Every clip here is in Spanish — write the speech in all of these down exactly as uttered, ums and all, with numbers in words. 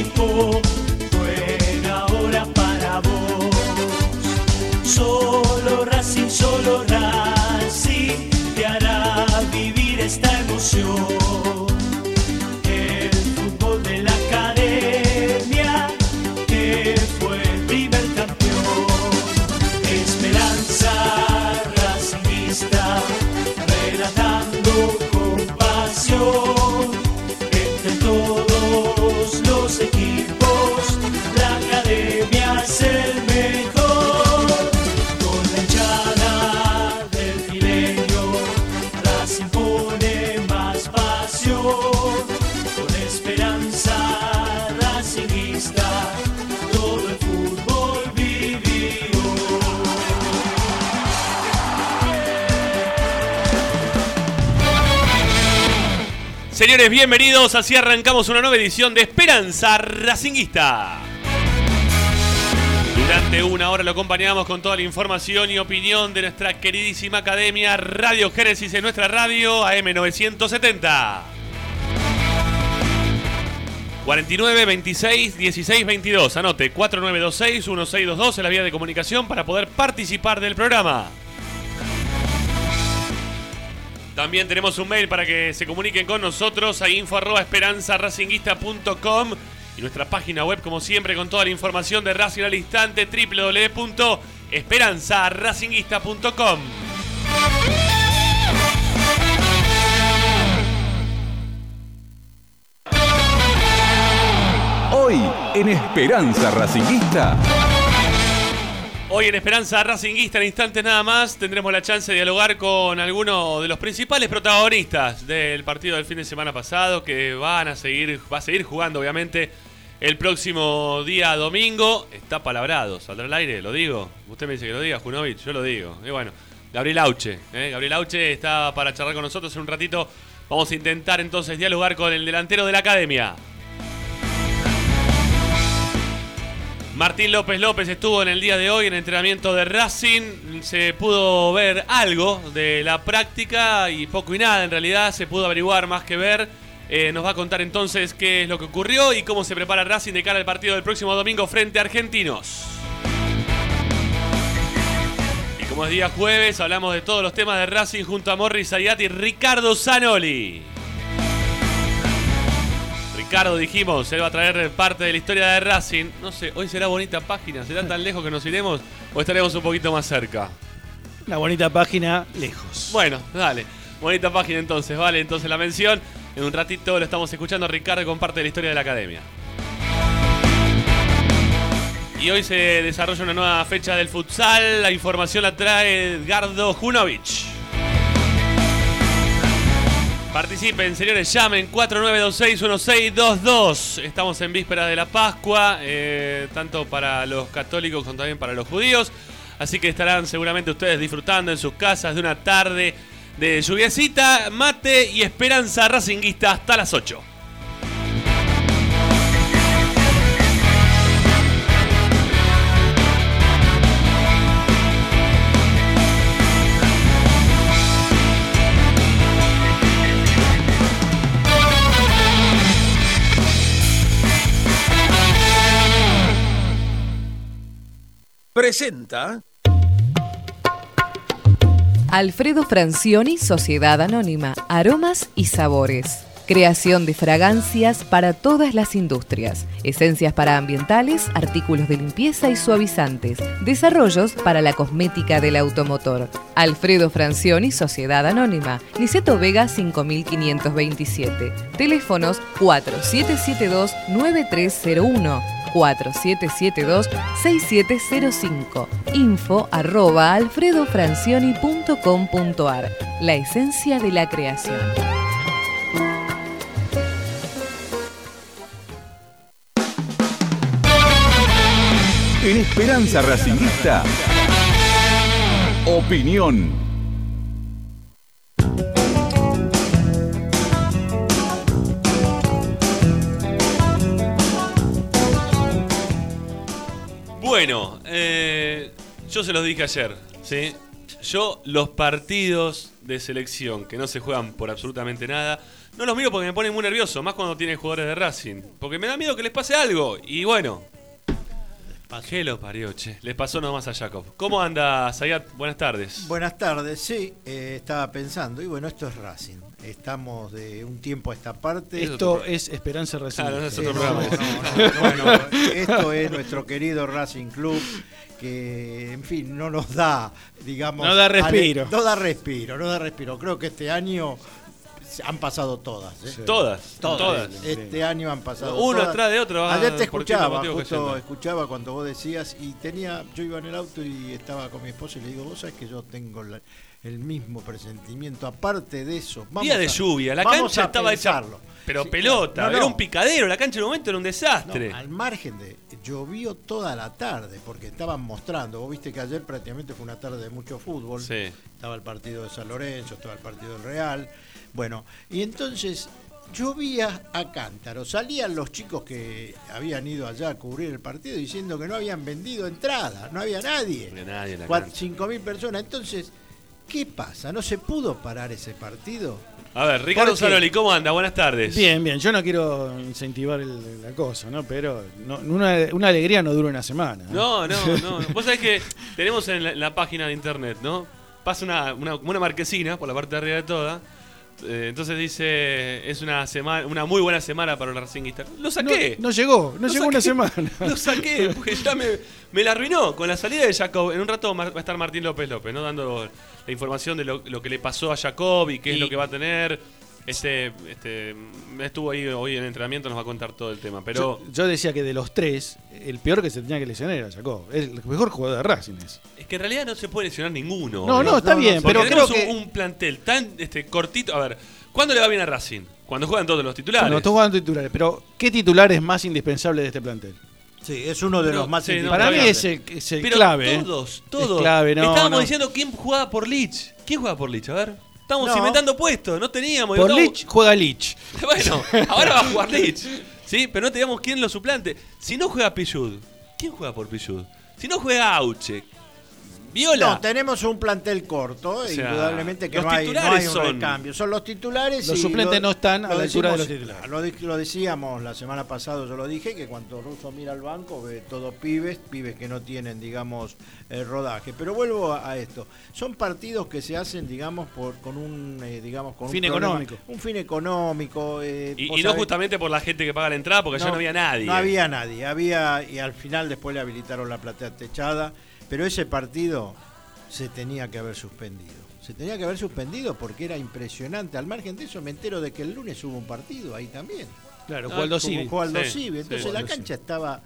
equipo, buena hora para vos. Solo Racing, solo Racing te hará vivir esta emoción. El fútbol de la academia que fue el primer campeón. Esperanza racingista, relatando con pasión. Entre todos los equipos, la academia es el mejor. Con la hinchada del fileño, Racing pone más pasión. Con esperanza racingista, todo el fútbol vivió. Señores, bienvenidos. Así arrancamos una nueva edición de Esperanza Racinguista. Durante una hora lo acompañamos con toda la información y opinión de nuestra queridísima academia Radio Génesis en nuestra radio A M novecientos setenta. cuarenta y nueve, veintiséis, dieciséis, veintidós. Anote cuatro nueve dos seis, uno seis dos dos en la vía de comunicación para poder participar del programa. También tenemos un mail para que se comuniquen con nosotros a info arroba esperanza racinguista punto com y nuestra página web, como siempre, con toda la información de Racing al instante, doble u doble u doble u punto esperanza racinguista punto com. Hoy en Esperanza Racinguista. Hoy en Esperanza Racinguista, en instantes nada más, tendremos la chance de dialogar con algunos de los principales protagonistas del partido del fin de semana pasado, que van a seguir, va a seguir jugando obviamente el próximo día domingo. Está palabrado, saldrá al aire, lo digo. Usted me dice que lo diga, Junovic, yo lo digo. Y bueno, Gabriel Auche, ¿eh? Gabriel Auche está para charlar con nosotros en un ratito. Vamos a intentar entonces dialogar con el delantero de la academia. Martín López López estuvo en el día de hoy en entrenamiento de Racing. Se pudo ver algo de la práctica y poco y nada en realidad. Se pudo averiguar más que ver. Eh, nos va a contar entonces qué es lo que ocurrió y cómo se prepara Racing de cara al partido del próximo domingo frente a Argentinos. Y como es día jueves, hablamos de todos los temas de Racing junto a Morris Zayat y Ricardo Zanoli. Ricardo, dijimos, él va a traer parte de la historia de Racing. No sé, hoy será bonita página. ¿Será tan lejos que nos iremos o estaremos un poquito más cerca? Una bonita página, lejos. Bueno, dale. Bonita página entonces, vale. Entonces la mención. En un ratito lo estamos escuchando a Ricardo con parte de la historia de la academia. Y hoy se desarrolla una nueva fecha del futsal. La información la trae Edgardo Junovic. Participen, señores, llamen cuatro nueve dos seis, uno seis dos dos. Estamos en víspera de la Pascua, eh, tanto para los católicos como también para los judíos. Así que estarán seguramente ustedes disfrutando en sus casas de una tarde de lluviecita, mate y esperanza racinguista hasta las ocho. Presenta Alfredo Francioni, Sociedad Anónima, Aromas y Sabores. Creación de fragancias para todas las industrias. Esencias para ambientales, artículos de limpieza y suavizantes. Desarrollos para la cosmética del automotor. Alfredo Francioni, Sociedad Anónima. Niceto Vega cinco mil quinientos veintisiete. Teléfonos cuatro siete siete dos nueve tres cero uno. cuatro siete siete dos seis siete cero cinco. Info arroba alfredofrancioni punto com punto ar. La esencia de la creación. En Esperanza Racinguista, opinión. Bueno, eh, yo se los dije ayer, ¿sí? Yo los partidos de selección que no se juegan por absolutamente nada, No los miro porque me ponen muy nervioso, más cuando tienen jugadores de Racing. Porque me da miedo que les pase algo. Y bueno, ¿qué lo parió, che? Les pasó nomás a Jacob. ¿Cómo anda, Zayat? Buenas tardes. Buenas tardes, sí, eh, estaba pensando, y bueno, esto es Racing. Estamos de un tiempo a esta parte. Esto es Esperanza Racing. Ah, no, no es Sí, otro no, programa. no, no, no, bueno, esto es nuestro querido Racing Club, que en fin no nos da, digamos, No da respiro. ale- no da respiro, no da respiro. Creo que este año han pasado todas. ¿eh? Sí. Todas, Todas. todas. Este año han pasado Uno todas. atrás de otro, va Ayer te por distintos escuchaba, motivos justo cayendo. escuchaba cuando vos decías y tenía, yo iba en el auto y estaba con mi esposa y le digo, vos sabés que yo tengo la- el mismo presentimiento. Aparte de eso, vamos Día de a- lluvia, la vamos cancha a estaba hecha. pensarlo. Pero Sí, pelota, no, no. era un picadero, la cancha en un momento era un desastre. No, al margen de, llovió toda la tarde porque estaban mostrando, vos viste que ayer prácticamente fue una tarde de mucho fútbol, Sí. estaba el partido de San Lorenzo, estaba el partido del Real, bueno, y entonces llovía a cántaro, salían los chicos que habían ido allá a cubrir el partido diciendo que no habían vendido entradas, no había nadie, No había nadie en la Cuat- cancha. cinco mil personas, entonces, ¿qué pasa? ¿No se pudo parar ese partido? A ver, Ricardo ¿Por qué? Saloli, ¿cómo anda? Buenas tardes. Bien, bien. Yo no quiero incentivar el- la cosa, ¿no? Pero no, una, una alegría no dura una semana. No, no, no. Vos sabés que tenemos en la, en la página de internet, ¿no? Pasa una, una, una marquesina por la parte de arriba de toda. Eh, entonces dice, es una semana, una muy buena semana para los racinguistas. Lo No, saqué. no llegó, no Lo llegó una saqué. semana. Lo saqué, porque ya me, me la arruinó con la salida de Jacob. En un rato va a estar Martín López López, ¿no? Dando la información de lo, lo que le pasó a Jacob y qué es Y- lo que va a tener. Este, este, estuvo ahí hoy en entrenamiento, nos va a contar todo el tema. Pero Yo, yo decía que de los tres, el peor que se tenía que lesionar era Jacob. El mejor jugador de Racing es. es que en realidad no se puede lesionar ninguno. No, no, no, está no, bien, no, Porque pero creo tenemos que un, un plantel tan este, cortito. A ver, ¿cuándo le va bien a Racing? Cuando juegan todos los titulares. no, estamos jugando titulares. Pero, ¿qué titular es más indispensable de este plantel? Sí, es uno de Pero, los más sí, no, Para mí está es el, es el Pero clave. ¿eh? todos, Es todos. clave, no, Estábamos no. diciendo quién jugaba por Lich. ¿Quién juega por Lich? A ver. Estamos No. inventando puestos, no teníamos. Por Estamos- Lich juega Lich. Bueno, ahora va a jugar Lich. ¿Sí? Pero no teníamos quién lo suplante. Si no juega Pillud, ¿quién juega por Pillud? Si no juega Auche, Viola. No, tenemos un plantel corto, O sea, indudablemente que los no hay, no titulares hay un son- recambio. Son los titulares Los y suplentes lo- no están a lo la altura de decimos- los titulares. Lo, di- lo decíamos la semana pasada, yo lo dije, que cuando Russo mira al banco ve todo pibes, pibes que no tienen, digamos, eh, rodaje. Pero vuelvo a, a esto. Son partidos que se hacen, digamos, por con un, eh, digamos, con Fin un problema- económico. Un fin económico. eh, Y, vos y no sabés- justamente por la gente que paga la entrada, porque allá no había nadie. No había nadie. Había, y al final después le habilitaron la platea techada. Pero ese partido se tenía que haber suspendido. Se tenía que haber suspendido porque era impresionante. Al margen de eso, me entero de que el lunes hubo un partido ahí también. Claro, Ah, jugó Aldo Como Civi. jugó Aldo Sí, Civi. Entonces sí. la Aldo Civi. cancha estaba...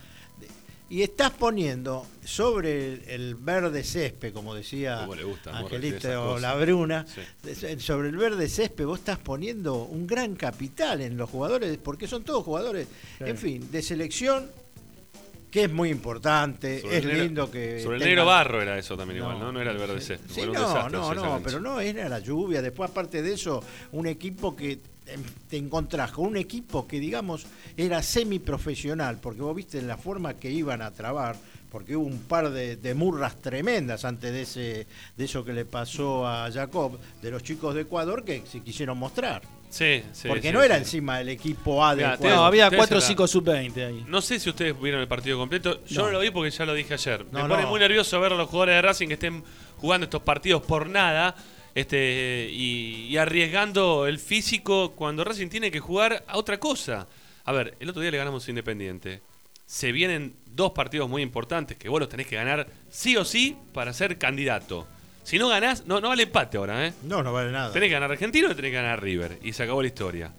Y estás poniendo sobre el, el verde césped, como decía Cómo le gusta, amor, decir Angelita esas o cosas. la Bruna, Sí. de- sobre el verde césped vos estás poniendo un gran capital en los jugadores, porque son todos jugadores, Claro. en fin, de selección, que es muy importante, Sobre es el negro- lindo que... Sobre el tengan- negro barro era eso también igual, ¿no? No era el verde Sí, césped. sí, Era un no, desastre no, esa no, cancha. pero no era la lluvia. Después, aparte de eso, un equipo que em, te encontrás con un equipo que, digamos, era semiprofesional, porque vos viste la forma que iban a trabar, porque hubo un par de, de murras tremendas antes de ese de eso que le pasó a Jacob, de los chicos de Ecuador, que se quisieron mostrar. Sí, sí. porque sí, no era sí. encima el equipo A de Mirá, Ecuador. No, había Ustedes cuatro o era- cinco sub veinte ahí. No sé si ustedes vieron el partido completo. Yo no, No. lo vi porque ya lo dije ayer. No, Me pone no. muy nervioso ver a los jugadores de Racing que estén jugando estos partidos por nada este y, y arriesgando el físico cuando Racing tiene que jugar a otra cosa. A ver, el otro día le ganamos a Independiente. Se vienen dos partidos muy importantes que vos los tenés que ganar sí o sí para ser candidato. Si no ganás, no, no vale empate ahora, ¿eh? No, no vale nada. Tenés que ganar a Argentino y tenés que ganar a River. Y se acabó la historia.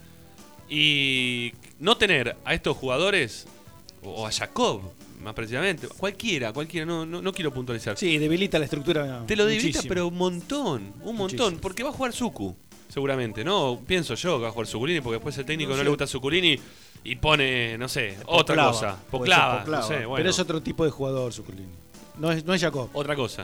Y no tener a estos jugadores, o a Jacob, más precisamente, cualquiera, cualquiera, no, no, no quiero puntualizar. Sí, debilita la estructura. Te lo debilita, muchísimo. pero un montón, un montón. Muchísimo. Porque va a jugar Suku, seguramente, ¿no? Pienso yo que va a jugar Suculini, porque después el técnico No no, sé. le gusta Suculini y pone, no sé, otra Poclava. cosa. Puede ser Poclava, Poclava. no sé, bueno. Pero es otro tipo de jugador, Suculini. No es, no es Jacob. Otra cosa.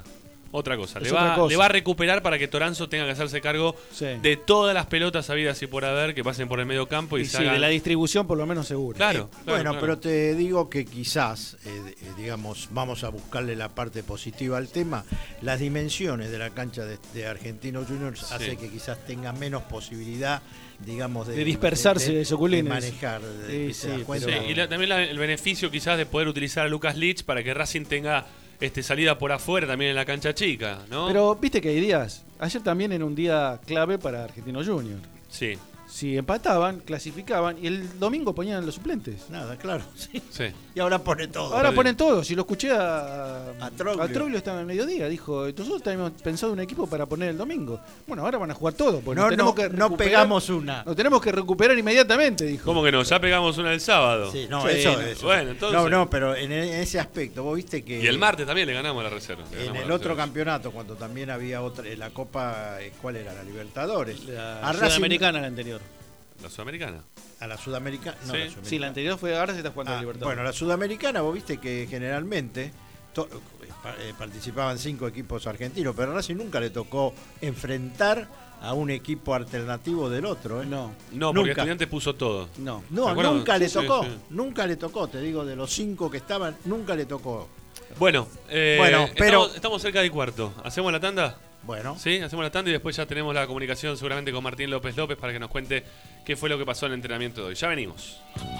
Otra cosa. Le Es va, otra cosa. le va a recuperar para que Toranzo tenga que hacerse cargo Sí. de todas las pelotas habidas y por haber que pasen por el medio campo y, Y se sí, hagan- de la distribución por lo menos seguro. Claro, claro, Bueno, claro. pero te digo que quizás, eh, eh, digamos, vamos a buscarle la parte positiva al tema. Las dimensiones de la cancha de, de Argentinos Juniors Sí. hace que quizás tenga menos posibilidad, digamos, de, De dispersarse de Soculines. de manejar. de- Sí, ¿te das sí, cuenta? Sí, pero- y la- también la- el beneficio quizás de poder utilizar a Lucas Lich para que Racing tenga este, salida por afuera también en la cancha chica, ¿no? Pero viste que hay días. Ayer también era un día clave para Argentinos Juniors. Sí, Si empataban, clasificaban y el domingo ponían los suplentes. Nada, claro. Sí. sí. Y ahora pone todo. Ahora Perdió. ponen todos. Si lo escuché a, A Troglio. estaba en mediodía. Dijo, nosotros teníamos pensado un equipo para poner el domingo. Bueno, ahora van a jugar todos. Porque No, nos tenemos no, que no recuperar- pegamos una. Nos tenemos que recuperar inmediatamente, dijo. ¿Cómo que no? Ya pegamos una el sábado. Sí, no, Sí, eso, no. eso. Bueno, entonces- No, no, pero en e- en ese aspecto, vos viste que. Y el martes también le ganamos a la reserva. le En ganamos a el la otro reserva. campeonato, cuando también había otra, la Copa, eh, ¿cuál era? La Libertadores. La a Racing- Sudamericana la anterior. La Sudamericana. A la Sudamericana. No, Sí. la Sudamericana. Sí, la anterior fue, ahora se está jugando Ah, la Libertad. bueno, la Sudamericana, vos viste que generalmente to- eh, pa- eh, participaban cinco equipos argentinos, pero a Racing nunca le tocó enfrentar a un equipo alternativo del otro. ¿eh? No, No, porque Nunca. Estudiantes puso todo. no. ¿Te No, acuerdas? nunca le Sí, sí, tocó, sí. nunca le tocó, te digo, de los cinco que estaban, nunca le tocó. Bueno, eh, Bueno, pero- estamos, estamos cerca del cuarto. ¿Hacemos la tanda? Bueno, Sí, hacemos la tanda y después ya tenemos la comunicación seguramente con Martín López López para que nos cuente qué fue lo que pasó en el entrenamiento de hoy. Ya venimos.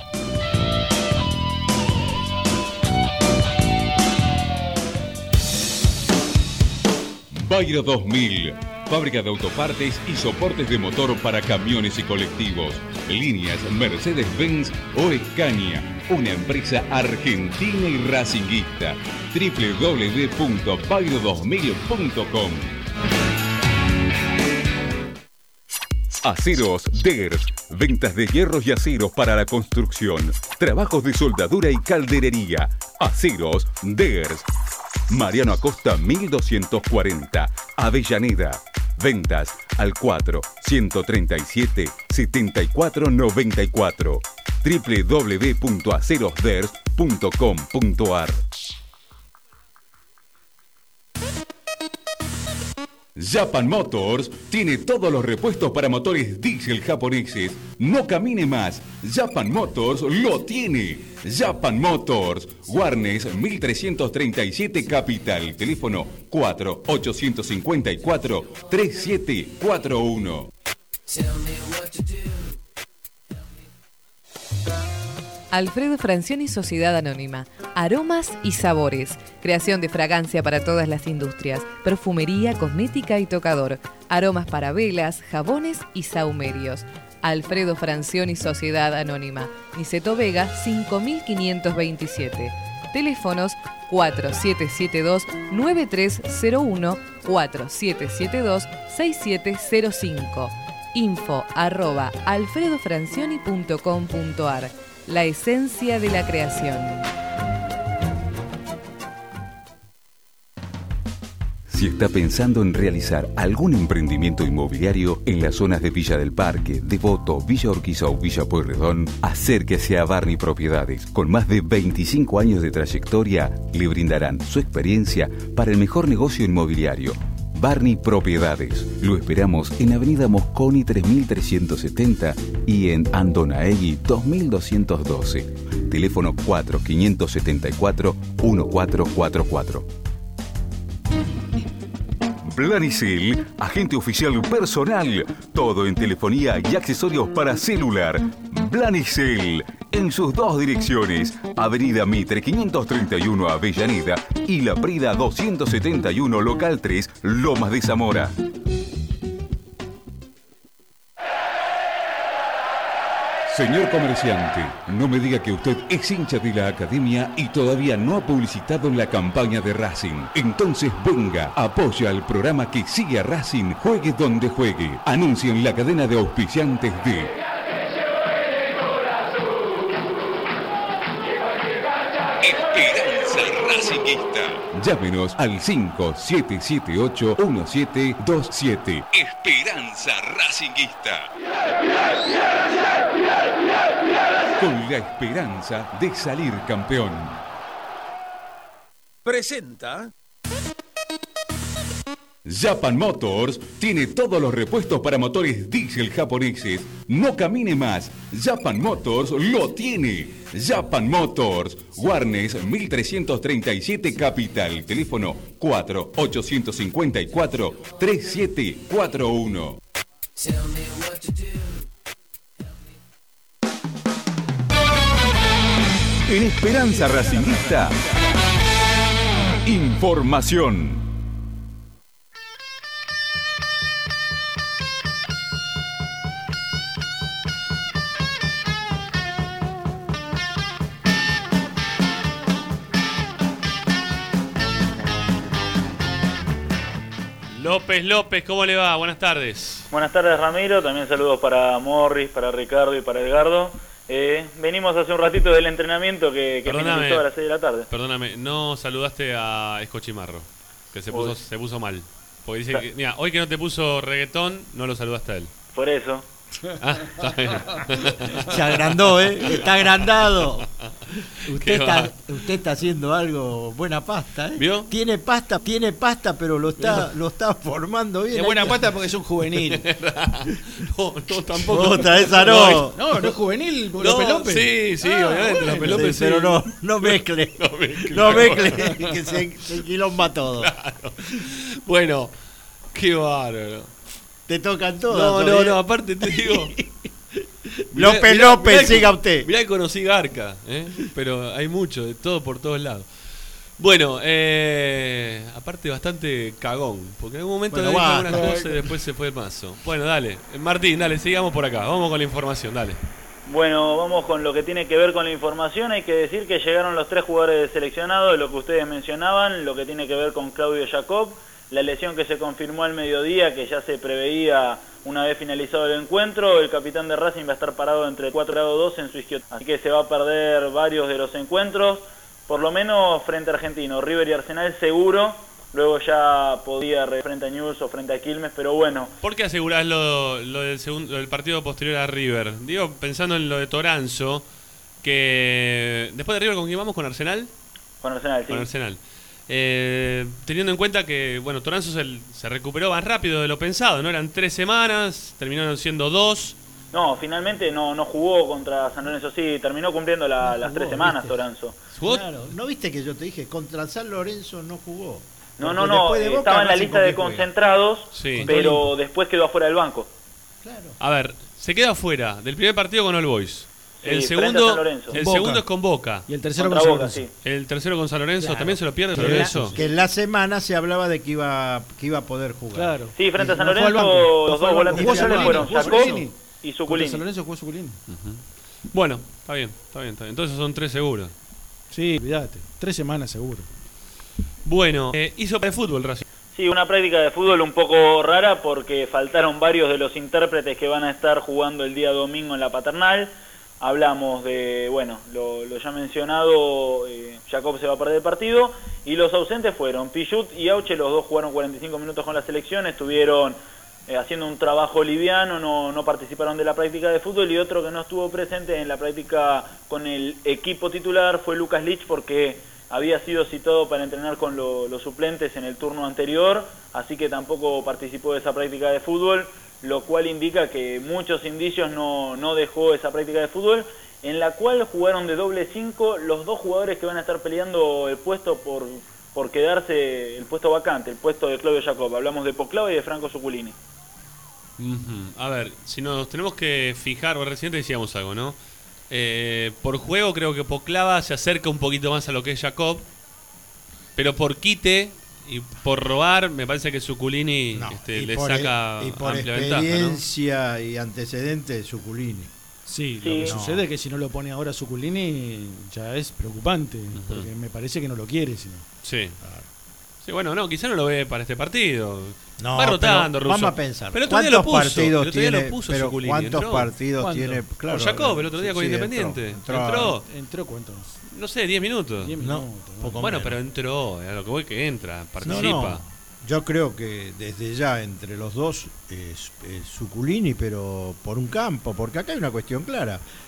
Bayro dos mil, fábrica de autopartes y soportes de motor para camiones y colectivos. Líneas Mercedes-Benz o Scania, una empresa argentina y racinguista. doble u doble u doble u punto bayro dos mil punto com. Aceros Degers, ventas de hierros y aceros para la construcción, trabajos de soldadura y calderería. Aceros Degers, Mariano Acosta mil doscientos cuarenta, Avellaneda. Ventas al cuatro, ciento treinta y siete, setenta y cuatro noventa y cuatro. doble u doble u doble u punto aceros ders punto com punto ar. Japan Motors tiene todos los repuestos para motores diésel japoneses. No camine más. Japan Motors lo tiene. Japan Motors. Warnes mil trescientos treinta y siete Capital. Teléfono cuatro, ochocientos cincuenta y cuatro, treinta y siete cuarenta y uno. Alfredo Francioni Sociedad Anónima. Aromas y sabores. Creación de fragancia para todas las industrias. Perfumería, cosmética y tocador. Aromas para velas, jabones y saumerios. Alfredo Francioni Sociedad Anónima. Niceto Vega cinco mil quinientos veintisiete. Teléfonos cuatro siete siete dos nueve tres cero uno, cuatro siete siete dos seis siete cero cinco. Info arroba alfredofrancioni punto com punto ar. La esencia de la creación. Si está pensando en realizar algún emprendimiento inmobiliario en las zonas de Villa del Parque, Devoto, Villa Urquiza o Villa Pueyrredón, acérquese a Barney Propiedades. Con más de veinticinco años de trayectoria, le brindarán su experiencia para el mejor negocio inmobiliario. Barney Propiedades. Lo esperamos en Avenida Mosconi tres mil trescientos setenta y en Andonaegui dos mil doscientos doce. Teléfono cuatro, quinientos setenta y cuatro, catorce cuarenta y cuatro. Planicel, agente oficial personal. Todo en telefonía y accesorios para celular. Planicel, en sus dos direcciones. Avenida Mitre quinientos treinta y uno Avellaneda y La Prida doscientos setenta y uno Local tres, Lomas de Zamora. Señor comerciante, no me diga que usted es hincha de la academia y todavía no ha publicitado en la campaña de Racing. Entonces venga, apoya al programa que sigue a Racing, juegue donde juegue. Anuncia en la cadena de auspiciantes de Esperanza Racingista. Llámenos al cinco siete siete ocho uno siete dos siete. Esperanza Racingista. Con la esperanza de salir campeón. Presenta Japan Motors tiene todos los repuestos para motores diésel japoneses. No camine más. Japan Motors lo tiene. Japan Motors. Warnes mil trescientos treinta y siete Capital. Teléfono cuatro ocho cinco cuatro tres siete cuatro uno. En Esperanza Racingista, información. López López, ¿cómo le va? Buenas tardes. Buenas tardes, Ramiro. También saludos para Morris, para Ricardo y para Edgardo. Eh, venimos hace un ratito del entrenamiento que, que finalizó a las seis de la tarde. Perdóname, no saludaste a Escochimarro, que se puso, se puso mal. Porque dice que, mira, hoy que no te puso reggaetón, no lo saludaste a él. Por eso. Ah, está bien. Se agrandó, ¿eh? Está agrandado. Usted está, usted está haciendo algo, buena pasta, ¿eh? ¿Vio? Tiene pasta, tiene pasta, pero lo está, lo está formando bien. Es buena pasta porque es un juvenil. No, no, tampoco. Otra, esa no. No, no es juvenil, No, López López. Sí, sí, Ah, obviamente, bueno. López López Sí, sí. pero no, no mezcle. No mezcle. No mezcle, que se, se quilomba todo. Claro. Bueno, qué bárbaro. Te tocan todas. No, no, ¿eh? no, aparte te digo. López Mirá, López, mirá que- siga usted. Mirá que conocí Garca, ¿eh? Pero hay mucho, de todo por todos lados. Bueno, eh, aparte bastante cagón, porque en algún momento Bueno, dijo va. algunas cosas y después se fue el mazo. Bueno, dale, Martín, dale, sigamos por acá, vamos con la información, dale. Bueno, vamos con lo que tiene que ver con la información. Hay que decir que llegaron los tres jugadores seleccionados, lo que ustedes mencionaban, lo que tiene que ver con Claudio Jacob, la lesión que se confirmó al mediodía, que ya se preveía una vez finalizado el encuentro. El capitán de Racing va a estar parado entre cuatro grados dos en su isquiotibial, así que se va a perder varios de los encuentros, por lo menos frente a Argentino, River y Arsenal seguro. Luego ya podía frente a Newell's o frente a Quilmes, pero bueno. ¿Por qué asegurás lo, lo, del segundo, lo del partido posterior a River? Digo, pensando en lo de Toranzo, que después de River, ¿con quién vamos? ¿Con Arsenal? Con Arsenal, sí. Con Arsenal. Eh, teniendo en cuenta que, bueno, Toranzo se, se recuperó más rápido de lo pensado, ¿no? Eran tres semanas, terminaron siendo dos. No, finalmente no, no jugó contra San Lorenzo, sí, terminó cumpliendo la- No las jugó, tres semanas ¿viste? Toranzo. ¿Jugó? Claro, ¿no viste que yo te dije? Contra San Lorenzo no jugó. No, Porque no, no, después de Boca, estaba en la Racing lista con de qué juega. concentrados, Sí. pero después quedó afuera del banco. Claro. A ver, se queda fuera del primer partido con All Boys. Sí, El frente a San segundo, Lorenzo. el Boca. segundo es con Boca. Y el tercero Contra con Boca, San sí. El tercero con San Lorenzo, Claro. también se lo pierde San Que, la, Lorenzo. que en la semana se hablaba de que iba, que iba a poder jugar. Claro. Sí, frente a San No fue al Lorenzo, banco. No los fue dos al banco. volantes Jugó titulares Zuculini, fueron jugó Jacob Zuculini. y Contra San Zuculini. Lorenzo jugó Zuculini. Bueno, está bien, está bien, está bien. Entonces son tres seguros. Sí, olvídate. Tres semanas seguro. Bueno, eh, hizo para el fútbol Racing. Sí, una práctica de fútbol un poco rara porque faltaron varios de los intérpretes que van a estar jugando el día domingo en la Paternal. Hablamos de, bueno, lo, lo ya mencionado, eh, Jacob se va a perder el partido, y los ausentes fueron Pichut y Auche, los dos jugaron cuarenta y cinco minutos con la selección, estuvieron eh, haciendo un trabajo liviano, no, no participaron de la práctica de fútbol, y otro que no estuvo presente en la práctica con el equipo titular fue Lucas Lich, porque había sido citado para entrenar con lo, los suplentes en el turno anterior, así que tampoco participó de esa práctica de fútbol, lo cual indica que muchos indicios no, no dejó esa práctica de fútbol, en la cual jugaron de doble cinco los dos jugadores que van a estar peleando el puesto por, por quedarse, el puesto vacante, el puesto de Claudio Jacob. Hablamos de Poclava y de Franco Zuculini. Ujú. A ver, si nos tenemos que fijar, recién decíamos algo, ¿no? Eh, por juego creo que Poclava se acerca un poquito más a lo que es Jacob, pero por quite y por robar me parece que Zuculini No, este, y le por saca e- y por amplia ventaja, ¿no? experiencia y antecedentes, Zuculini. Sí, Sí. lo que No. sucede es que si no lo pone ahora Zuculini ya es preocupante, porque me parece que no lo quiere. Sino. Sí. Sí, bueno, no, quizá no lo ve para este partido. No, Va rotando, pero Russo. vamos a pensar. Pero el otro día lo ¿Cuántos puso. partidos El otro día tiene? lo puso Pero Zuculini, ¿cuántos entró. partidos ¿Cuándo? tiene? Claro, Con Jacob, el otro día con sí, Independiente. entró, Entró. ¿Entró cuántos? No sé, diez minutos. Diez No, minutos. ¿no? poco Bueno, menos. pero entró, a lo que voy que entra, No, participa. no, yo creo que desde ya entre los dos es, es Zuculini, pero por un campo, porque acá hay una cuestión clara.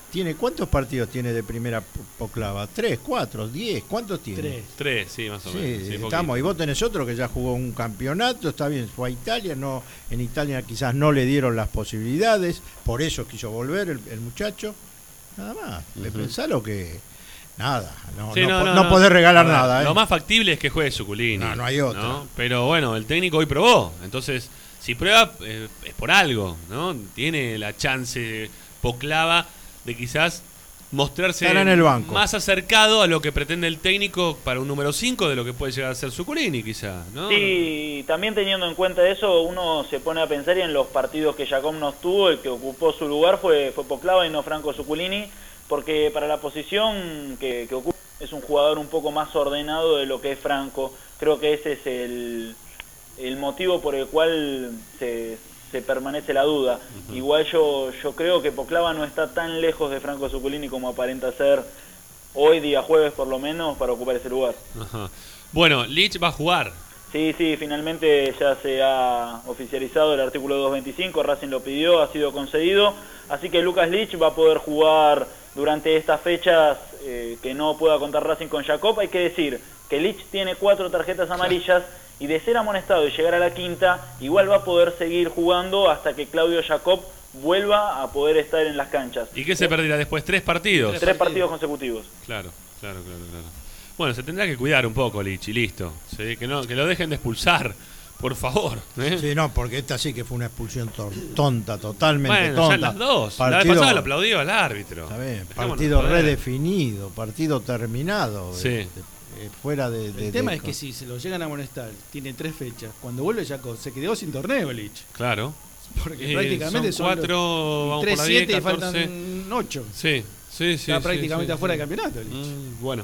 tiene ¿cuántos partidos tiene de primera Poclava? ¿Tres, cuatro, diez? ¿Cuántos tiene? Tres. Tres, sí, más o Sí, menos. Sí, estamos. poquito. Y vos tenés otro que ya jugó un campeonato, está bien, fue a Italia, no, en Italia quizás no le dieron las posibilidades, por eso quiso volver el, el muchacho. Nada más, uh-huh. Pensalo que nada, no, sí, no, no, no, no, no no. podés regalar ver, nada. ¿eh? Lo más factible es que juegue Zuculini. No, no hay otra. ¿no? Pero bueno, el técnico hoy probó, entonces si prueba eh, es por algo, ¿no? Tiene la chance Poclava de quizás mostrarse en el banco. Más acercado a lo que pretende el técnico para un número cinco de lo que puede llegar a ser Zuculini, quizá, ¿no? Sí, también teniendo en cuenta eso, uno se pone a pensar y en los partidos que Jacob no estuvo, el que ocupó su lugar fue, fue Poclava y no Franco Zuculini, porque para la posición que, que ocupa es un jugador un poco más ordenado de lo que es Franco. Creo que ese es el, el motivo por el cual se... se permanece la duda. Uh-huh. Igual yo yo creo que Poclava no está tan lejos de Franco Zuculini como aparenta ser hoy, día jueves por lo menos, para ocupar ese lugar. Uh-huh. Bueno, Lich va a jugar. Sí, sí, finalmente ya se ha oficializado el artículo doscientos veinticinco, Racing lo pidió, ha sido concedido, así que Lucas Lich va a poder jugar durante estas fechas eh, que no pueda contar Racing con Jacob. Hay que decir que Lich tiene cuatro tarjetas amarillas, y de ser amonestado y llegar a la quinta, igual va a poder seguir jugando hasta que Claudio Jacob vuelva a poder estar en las canchas. ¿Y qué se perderá después? ¿Tres partidos? Tres, Tres partidos consecutivos. Claro, claro, claro, claro. Bueno, se tendrá que cuidar un poco, Lich, y listo. ¿Sí? Que, no, que lo dejen de expulsar, por favor. ¿eh? Sí, no, porque esta sí que fue una expulsión tor- tonta, totalmente bueno, tonta. Ya las dos. Partido, la vez pasada lo aplaudió al árbitro. Está bien, partido redefinido, partido terminado. Sí. De, Eh, fuera de, de el tema de, es que si se lo llegan a amonestar, tiene tres fechas. Cuando vuelve Jacob, se quedó sin torneo, Lich. Claro. Porque eh, prácticamente son cuatro, son vamos tres, por la diez, siete y catorce. faltan ocho. Sí, sí, sí. Está sí, prácticamente sí, afuera sí. del campeonato, Lich. Mm, bueno.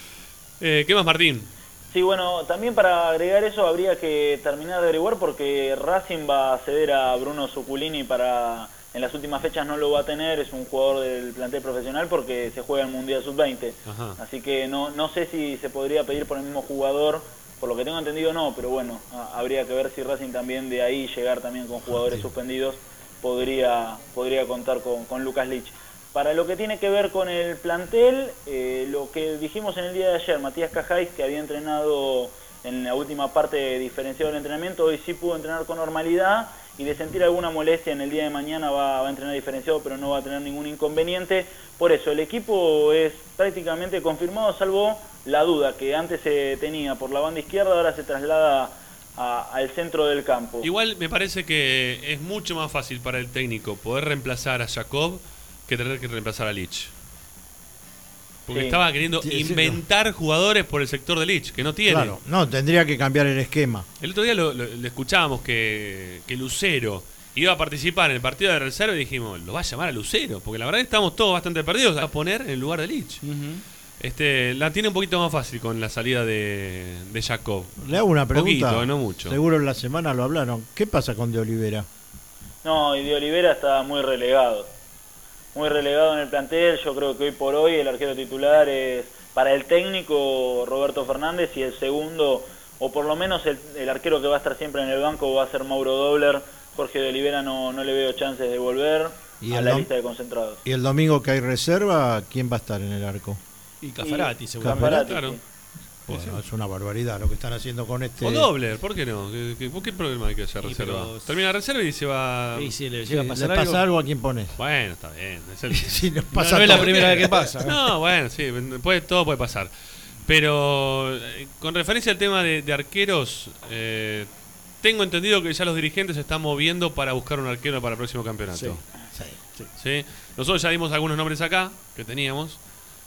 Eh, ¿Qué más, Martín? Sí, bueno, también para agregar eso habría que terminar de averiguar porque Racing va a ceder a Bruno Zuculini para... En las últimas fechas no lo va a tener, es un jugador del plantel profesional porque se juega el Mundial sub veinte. Ajá. Así que no no sé si se podría pedir por el mismo jugador, por lo que tengo entendido no, pero bueno, a, habría que ver si Racing también de ahí llegar también con jugadores sí. suspendidos podría podría contar con, con Lucas Lich. Para lo que tiene que ver con el plantel, eh, lo que dijimos en el día de ayer, Matías Cajáis, que había entrenado en la última parte diferenciado del entrenamiento, hoy sí pudo entrenar con normalidad, y de sentir alguna molestia en el día de mañana va, va a entrenar diferenciado, pero no va a tener ningún inconveniente. Por eso, el equipo es prácticamente confirmado, salvo la duda que antes se tenía por la banda izquierda, ahora se traslada a, al centro del campo. Igual me parece que es mucho más fácil para el técnico poder reemplazar a Jacob que tener que reemplazar a Lich. Porque sí. estaba queriendo sí, inventar sí, no. jugadores por el sector de Lich, que no tiene. Claro, no, tendría que cambiar el esquema. El otro día lo, lo, lo escuchábamos que, que Lucero iba a participar en el partido de reserva y dijimos, lo va a llamar a Lucero, porque la verdad que estamos todos bastante perdidos, a poner en el lugar de Lich. Uh-huh. Este, la tiene un poquito más fácil con la salida de, de Jacob. Le hago una pregunta, poquito, no mucho. Seguro en la semana lo hablaron. ¿Qué pasa con De Olivera? No, y De Olivera está muy relegado. Muy relegado en el plantel. Yo creo que hoy por hoy el arquero titular es para el técnico Roberto Fernández, y el segundo, o por lo menos el, el arquero que va a estar siempre en el banco, va a ser Mauro Dobler. Jorge De Olivera no, no le veo chances de volver a la lista de concentrados. Y el domingo que hay reserva, ¿quién va a estar en el arco? Y Cafarati, seguramente. Cafarati, claro. Sí. Bueno, sí, sí. Es una barbaridad lo que están haciendo con este... O Dobler, ¿por qué no? ¿Qué, qué, qué problema hay que hacer reserva? Pero... Termina la reserva y se va... Y si le llega sí, a pasar, le algo? pasa algo a quien pones. Bueno, está bien. Es el... si nos pasa no, no es la primera vez que pasa. ¿eh? No, bueno, sí, puede, todo puede pasar. Pero con referencia al tema de, de arqueros, eh, tengo entendido que ya los dirigentes se están moviendo para buscar un arquero para el próximo campeonato. Sí, sí, sí. ¿Sí? Nosotros ya dimos algunos nombres acá que teníamos.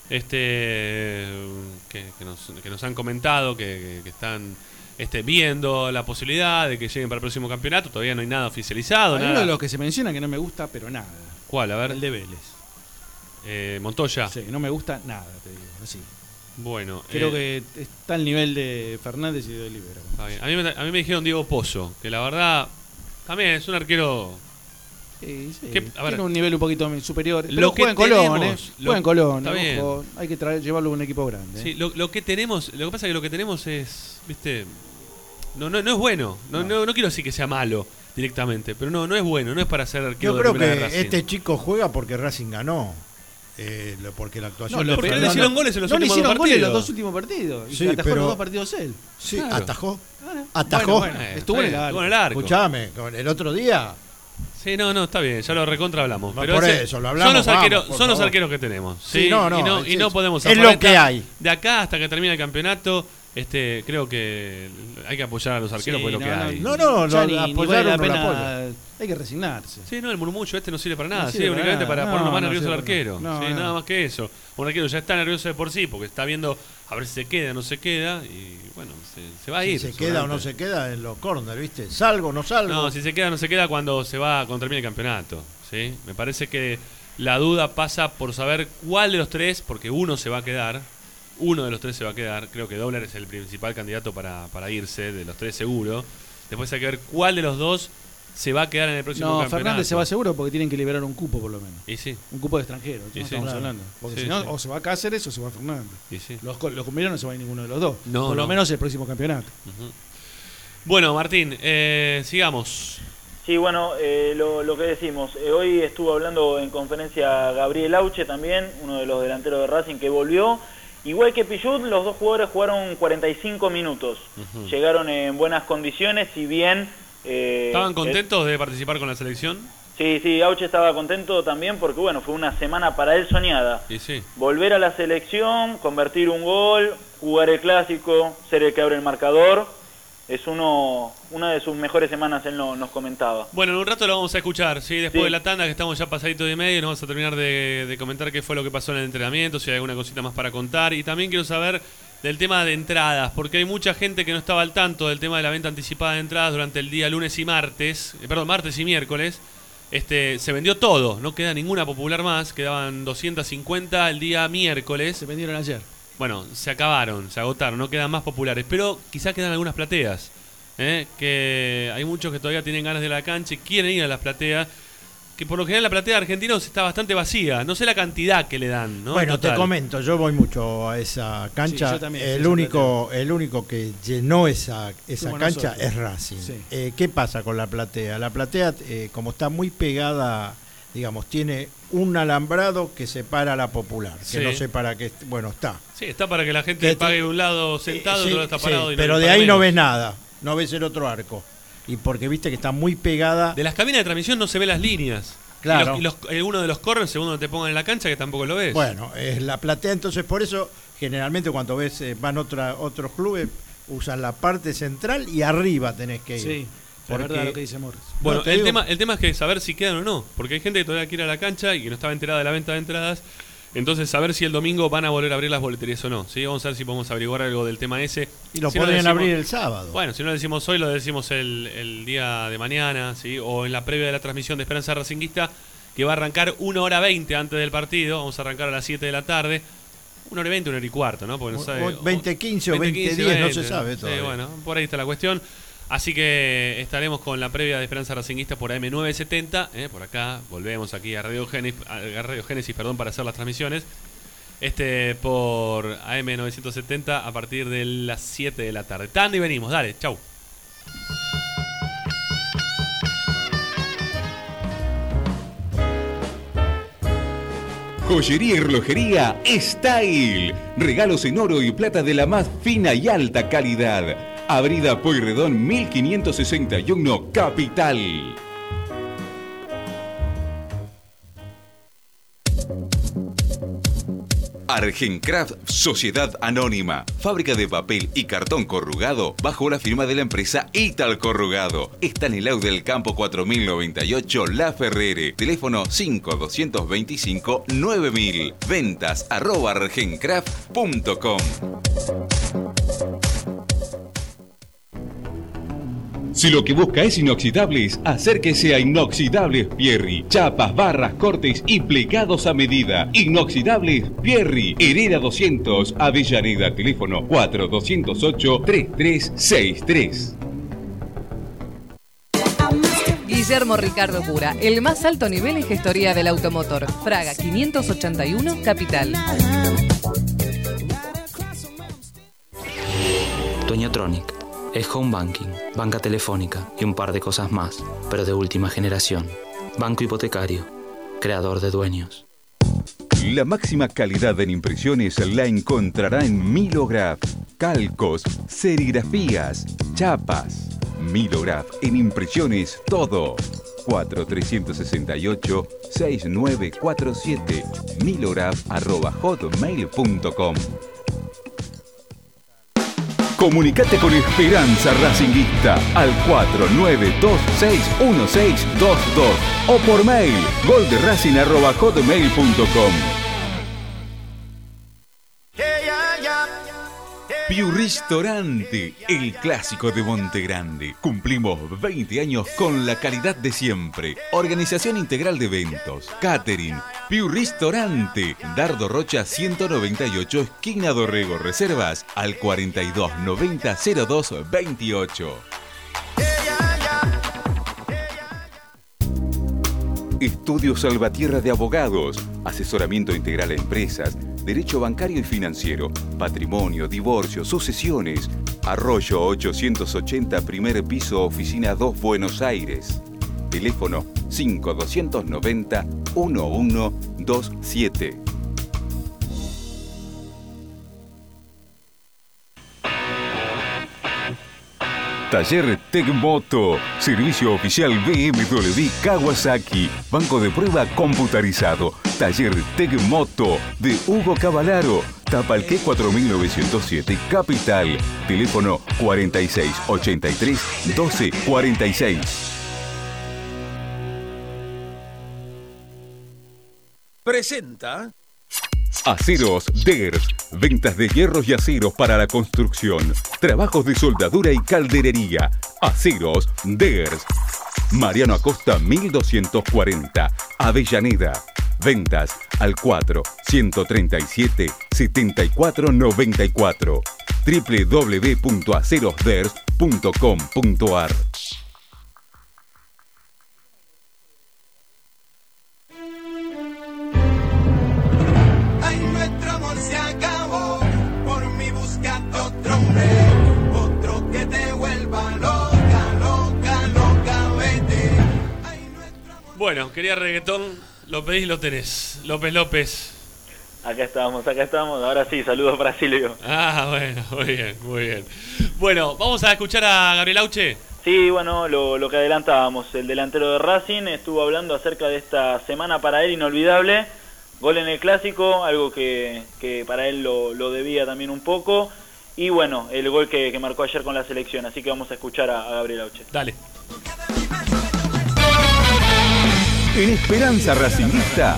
Este que, que, nos, que nos han comentado que, que, que están este, viendo la posibilidad de que lleguen para el próximo campeonato. Todavía no hay nada oficializado. Hay nada. uno de los que se menciona que no me gusta, pero nada. ¿Cuál? A ver. El de Vélez. Eh, Montoya. Sí, no me gusta nada, te digo. Así. Bueno. Creo eh, que está al nivel de Fernández y de Olivera. A mí, me, a mí me dijeron Diego Pozo, que la verdad también es un arquero... Sí, sí. Que, a ver, tiene un nivel un poquito superior. Pero lo que juega en Colón, tenemos, ¿eh? lo, Juega en Colón. está bien. Ojo, hay que traer, llevarlo a un equipo grande. Sí, lo, lo que tenemos, lo que pasa es que lo que tenemos es, viste, no, no, no es bueno. No, no. No, no quiero decir que sea malo directamente, pero no, no es bueno, no es para ser arquero Yo creo de primera que de Racing. este chico juega porque Racing ganó. eh, lo- porque la actuación No, de lo- Porque no le Fernando- hicieron goles en los No le últimos hicieron dos goles en partidos. los dos últimos partidos. Y Sí, atajó pero- los dos partidos él. Sí, Claro. atajó. Bueno, Atajó. bueno, Eh, estuvo en el está bien, arco. estuvo en el arco. Escuchame, con el otro día. Sí, no, no, está bien, ya lo recontra hablamos. No, pero por ese- eso, lo hablamos, Son los vamos, arqueros, por son los favor. arqueros que tenemos. Sí, Sí, no, no, y no, es- y no podemos es lo zafar que esta- hay. De acá hasta que termine el campeonato, este, creo que hay que apoyar a los arqueros Sí, por lo no, que no, hay. No, no, Ya lo- ni- ni apoyar vale la uno lo pena. apoya. Hay que resignarse. Sí, no, el murmullo este no sirve para nada, No sirve sirve para únicamente nada. para No, ponerlo más no nervioso al sirve para arquero. nada. No, Sí, no. nada más que eso. Un arquero ya está nervioso de por sí porque está viendo a ver si se queda o no se queda y bueno, se, se va a Si ir. se queda o no seguramente. se queda en los corners, ¿viste? Salgo, no salgo. No, si se queda o no se queda cuando se va cuando termine el campeonato. ¿Sí? Me parece que la duda pasa por saber cuál de los tres, porque uno se va a quedar, uno de los tres se va a quedar. Creo que Dobler es el principal candidato para, para irse, de los tres seguro. Después hay que ver cuál de los dos se va a quedar en el próximo No, campeonato. Fernández se va seguro porque tienen que liberar un cupo por lo menos. Y sí, Un cupo de extranjero, Y no sí, estamos claro. hablando. Porque Sí, si no, sí. o se va a Cáceres o se va Fernández. y sí. Los, co- los cumbieros no se va a ir ninguno de los dos. No, por lo no. menos el próximo campeonato. Ujú. Bueno, Martín, eh, sigamos. Sí, bueno, eh, lo, lo que decimos, eh, hoy estuvo hablando en conferencia Gabriel Auche también, uno de los delanteros de Racing que volvió. Igual que Pichut, los dos jugadores jugaron cuarenta y cinco minutos, Ujú. llegaron en buenas condiciones, si bien... eh, ¿Estaban eh, contentos de participar con la selección? Sí, sí, Auche estaba contento también porque, bueno, fue una semana para él soñada. Y sí. Volver a la selección, convertir un gol, jugar el clásico, ser el que abre el marcador, es uno una de sus mejores semanas, él no, nos comentaba. Bueno, en un rato lo vamos a escuchar, ¿sí? Después Sí. de la tanda, que estamos ya pasadito de medio, nos vamos a terminar de, de comentar qué fue lo que pasó en el entrenamiento, si hay alguna cosita más para contar. Y también quiero saber del tema de entradas, porque hay mucha gente que no estaba al tanto del tema de la venta anticipada de entradas durante el día lunes y martes, eh, perdón, martes y miércoles. Este, se vendió todo, no queda ninguna popular más, quedaban doscientas cincuenta el día miércoles. Se vendieron ayer. Bueno, se acabaron, se agotaron, no quedan más populares, pero quizá quedan algunas plateas, ¿eh? Que hay muchos que todavía tienen ganas de la cancha y quieren ir a las plateas, que por lo general la platea de Argentinos está bastante vacía, no sé la cantidad que le dan, ¿no? Bueno, Total. te comento, yo voy mucho a esa cancha. Sí, yo también, sí, el esa único, el único que llenó esa, esa Fuimos cancha nosotros. es Racing. Sí. Eh, ¿Qué pasa con la platea? La platea, eh, como está muy pegada, digamos, tiene un alambrado que separa a la popular, que Sí. no sé para qué, bueno, está. Sí, está para que la gente Que te- pague de un lado sentado, Eh, y sí, otro está sí, parado. y no pero le de paga ahí no menos. ves nada, no ves el otro arco. Y porque viste que está muy pegada. De las cabinas de transmisión no se ve las líneas. Claro. Y, los, y los- eh, uno de los corners, segundo te pongan en la cancha, que tampoco lo ves. Bueno, es la platea, entonces por eso generalmente cuando ves eh, van otra, otros clubes usan la parte central y arriba tenés que ir. Sí, la Porque- verdad lo que dice Morris. Bueno, No, te el, digo- tema, el tema es que saber si quedan o no, porque hay gente que todavía quiere ir a la cancha y que no estaba enterada de la venta de entradas. Entonces, saber si el domingo van a volver a abrir las boleterías o no. ¿Sí? Vamos a ver si podemos averiguar algo del tema ese. Y lo Si no podrían decimos- abrir el sábado. Bueno, si no lo decimos hoy, lo decimos el, el día de mañana, ¿sí? O en la previa de la transmisión de Esperanza Racinguista, que va a arrancar una hora veinte antes del partido. Vamos a arrancar a las siete de la tarde. Una hora veinte, una hora y cuarto, ¿no? Porque no O- sabe- o veinte quince o veinte diez, no se sabe Sí, todavía. bueno, por ahí está la cuestión. Así que estaremos con la previa de Esperanza Racinguista por A M novecientos setenta, ¿eh? Por acá, volvemos aquí a Radio Génesis, a Radio Génesis, perdón, para hacer las transmisiones. Este por A M novecientos setenta a partir de las siete de la tarde. Tanda y venimos, dale, chau. Joyería y relojería Style. Regalos en oro y plata de la más fina y alta calidad. Avenida Pueyrredón mil quinientos sesenta y uno, Capital. Argencraft Sociedad Anónima, fábrica de papel y cartón corrugado bajo la firma de la empresa Ital Corrugado. Está en el Au del Campo cuatro mil noventa y ocho La Ferrere. Teléfono cinco dos dos cinco nueve mil. Ventas arroba argencraft punto com. Si lo que busca es inoxidables, acérquese a Inoxidables Pierri. Chapas, barras, cortes y plegados a medida. Inoxidables Pierri. Hereda doscientos, Avellaneda. Teléfono cuatro dos cero ocho, tres tres seis tres. Guillermo Ricardo Cura, el más alto nivel en gestoría del automotor. Fraga quinientos ochenta y uno, Capital. Toñotronic es home banking, banca telefónica y un par de cosas más, pero de última generación. Banco hipotecario, creador de dueños. La máxima calidad en impresiones la encontrará en Milograph. Calcos, serigrafías, chapas. Milograph en impresiones todo. cuatro tres seis ocho, seis nueve cuatro siete. milograph arroba hotmail punto com. Comunicate con Esperanza Racinguista al cuatro nueve dos seis uno seis dos dos o por mail golderacing arroba hotmail punto com. Piu Ristorante, el clásico de Monte Grande. Cumplimos veinte años con la calidad de siempre. Organización integral de eventos, catering. Piu Ristorante, Dardo Rocha ciento noventa y ocho, esquina Dorrego. Reservas al cuarenta y dos noventa cero dos veintiocho. Estudio Salvatierra de Abogados, asesoramiento integral a empresas, derecho bancario y financiero, patrimonio, divorcio, sucesiones. Arroyo ochocientos ochenta, primer piso, oficina dos, Buenos Aires. Teléfono cinco dos nueve cero uno uno dos siete. Taller Tecmoto, servicio oficial B M W Kawasaki, banco de prueba computarizado. Taller Tecmoto de Hugo Cavalaro, Tapalqué cuatro mil novecientos siete, Capital. Teléfono cuarenta y seis ochenta y tres doce cuarenta y seis. Presenta Aceros Ders, ventas de hierros y aceros para la construcción, trabajos de soldadura y calderería. Aceros Ders, Mariano Acosta mil doscientos cuarenta, Avellaneda. Ventas al cuatro uno tres siete siete cuatro nueve cuatro, doble u doble u doble u punto aceros ders punto com punto ar. Bueno, quería reggaetón, lo pedís y lo tenés. López López. Acá estamos, acá estamos. Ahora sí, saludos para Silvio. Ah, bueno, muy bien, muy bien. Bueno, vamos a escuchar a Gabriel Auche. Sí, bueno, lo, lo que adelantábamos, el delantero de Racing estuvo hablando acerca de esta semana para él inolvidable. Gol en el Clásico, algo que, que para él lo, lo debía también un poco. Y bueno, el gol que, que marcó ayer con la selección. Así que vamos a escuchar a, a Gabriel Auche. Dale. En Esperanza Racinguista,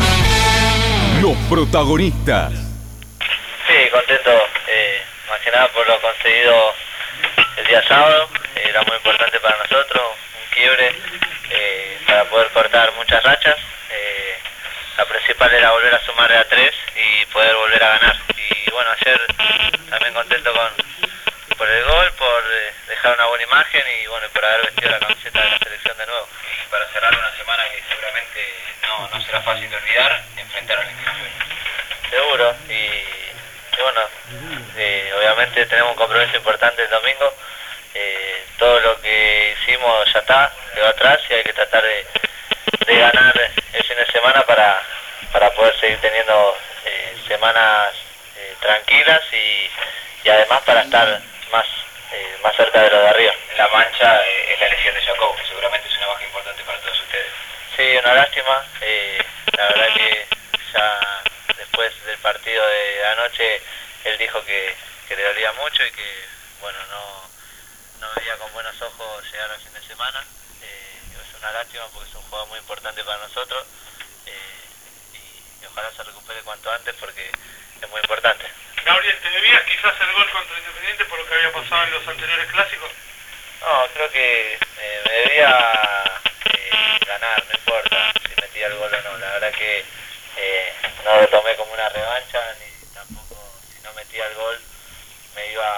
los protagonistas. Sí, contento, eh, más que nada por lo conseguido el día sábado. Eh, era muy importante para nosotros, un quiebre eh, para poder cortar muchas rachas. Eh, la principal era volver a sumar a tres y poder volver a ganar. Y bueno, ayer también contento con por el gol, por eh, dejar una buena imagen y bueno, por haber vestido la camiseta de la selección de nuevo. Y para cerrar una semana que seguramente no, no será fácil de olvidar, enfrentar al equipo. Seguro, y, y bueno, eh, obviamente tenemos un compromiso importante el domingo. Eh, todo lo que hicimos ya está, quedó atrás y hay que tratar de, de ganar el fin de semana para, para poder seguir teniendo eh, semanas eh, tranquilas y, y además para estar más eh, más cerca de lo de arriba. La mancha eh, es la lesión de Jacob, que seguramente es una baja importante para todos ustedes. Sí, una lástima. Eh, la verdad que ya después del partido de anoche él dijo que, que le dolía mucho y que bueno no, no veía con buenos ojos llegar al fin de semana. Eh, es una lástima porque es un jugador muy importante para nosotros eh, y, y ojalá se recupere cuanto antes porque es muy importante. Gabriel, ¿te debías quizás el gol contra Independiente por lo que había pasado en los anteriores clásicos? No, creo que eh, me debía eh, ganar, no importa si metía el gol o no. La verdad que eh, no lo tomé como una revancha, ni tampoco si no metía el gol me iba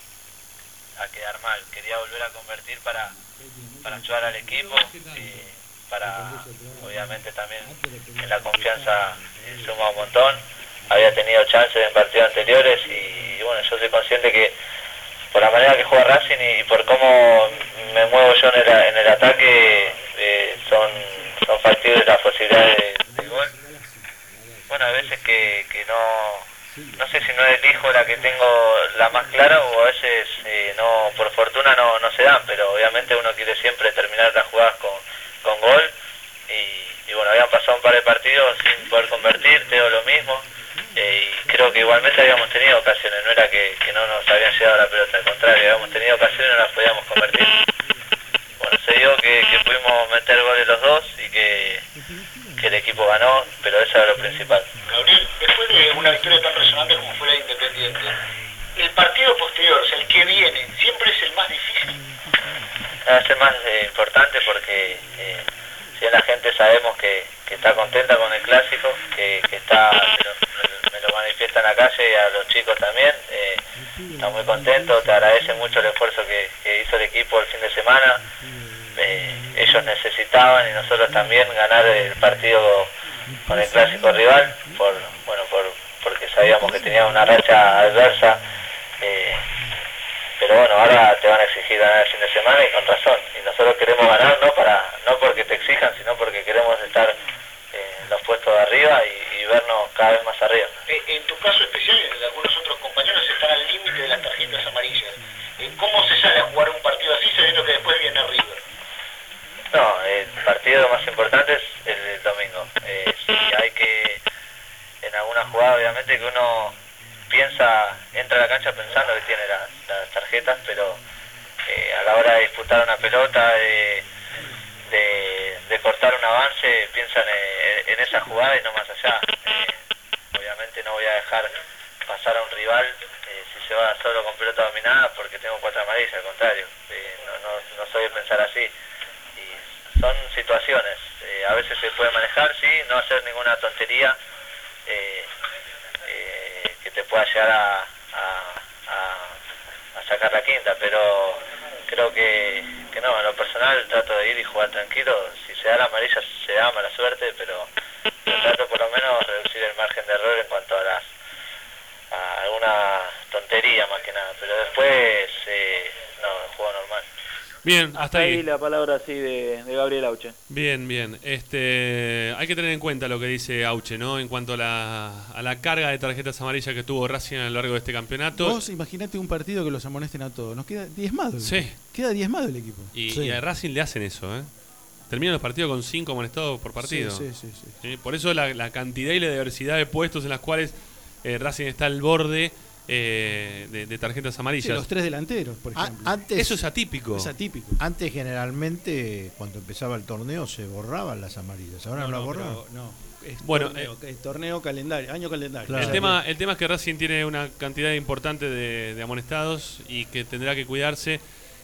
a quedar mal. Quería volver a convertir para, para ayudar al equipo y para, obviamente también en la confianza eh, suma un montón. Había tenido chances en partidos anteriores y, y bueno, yo soy consciente que por la manera que juega Racing y, y por cómo me muevo yo en el, en el ataque eh, son, son factibles las posibilidades de, de gol. Bueno, algunas veces que, que no, no sé si no elijo la que tengo la más clara o a veces eh, no, por fortuna no, no se dan, pero obviamente uno quiere siempre terminar las jugadas con, con gol y, y bueno, habían pasado un par de partidos sin poder convertir, Teo lo mismo. Eh, y creo que igualmente habíamos tenido ocasiones, no era que, que no nos habían llegado la pelota, al contrario, habíamos tenido ocasiones y no las podíamos convertir. Bueno, se dio que, que pudimos meter goles los dos y que, que el equipo ganó, pero eso era lo principal. Gabriel, después de una victoria tan resonante como fue la de Independiente, el partido posterior, o sea, el que viene, ¿siempre es el más difícil? Es el más eh, importante porque eh, si la gente sabemos que, que está contenta con el clásico, que, que está, me lo, me lo manifiesta en la calle y a los chicos también, eh, está muy contento, te agradece mucho el esfuerzo que, que hizo el equipo el fin de semana, eh, ellos necesitaban y nosotros también ganar el partido con el clásico rival, por bueno por porque sabíamos que tenía una racha adversa, eh, pero bueno, ahora te van a exigir ganar el fin de semana y con razón, y nosotros queremos ganar no para no porque te exijan, sino porque queremos estar eh, en los puestos de arriba y, y vernos cada vez más arriba. En tu caso especial y en el de algunos otros compañeros están al límite de las tarjetas amarillas. ¿Cómo se sale a jugar un partido así sabiendo que después viene River? No, el partido más importante es el, el domingo. Eh, si hay que, en alguna jugada obviamente que uno piensa, entra a la cancha pensando que tiene las, las tarjetas, pero eh, a la hora de disputar una pelota, de, de, de cortar un avance, piensan en, en esa jugada y no más allá. Eh, obviamente no voy a dejar pasar a un rival eh, si se va solo con pelota dominada porque tengo cuatro amarillas, al contrario, eh, no, no, no soy de pensar así. Y son situaciones, eh, a veces se puede manejar, sí, no hacer ninguna tontería eh, eh, que te pueda llegar a, a, a, a sacar la quinta, pero creo que, que no, en lo personal trato de ir y jugar tranquilo, si se da la amarilla se da mala suerte, pero yo trato por lo menos reducir el margen de error en cuanto a las a alguna tontería más que nada, pero después eh, no, el juego normal. Bien, hasta, hasta ahí. ahí la palabra así de, de Gabriel Auche. Bien, bien. Este, hay que tener en cuenta lo que dice Auche, ¿no? En cuanto a la, a la carga de tarjetas amarillas que tuvo Racing a lo largo de este campeonato. Vos imaginate un partido que los amonesten a todos. Nos queda diezmado. Sí. Queda diezmado el equipo. Y, sí. y a Racing le hacen eso, ¿eh? Terminan los partidos con cinco amonestados por partido. Sí, sí, sí, sí. ¿Sí? Por eso la, la cantidad y la diversidad de puestos en las cuales eh, Racing está al borde eh, de, de tarjetas amarillas. Sí, los tres delanteros, por ejemplo. A, antes, eso es atípico. Es atípico. Antes generalmente cuando empezaba el torneo se borraban las amarillas. Ahora no, no las borran. No, es bueno, torneo, eh, es torneo calendario, año calendario. Claro. El tema, el tema es que Racing tiene una cantidad importante de, de amonestados y que tendrá que cuidarse.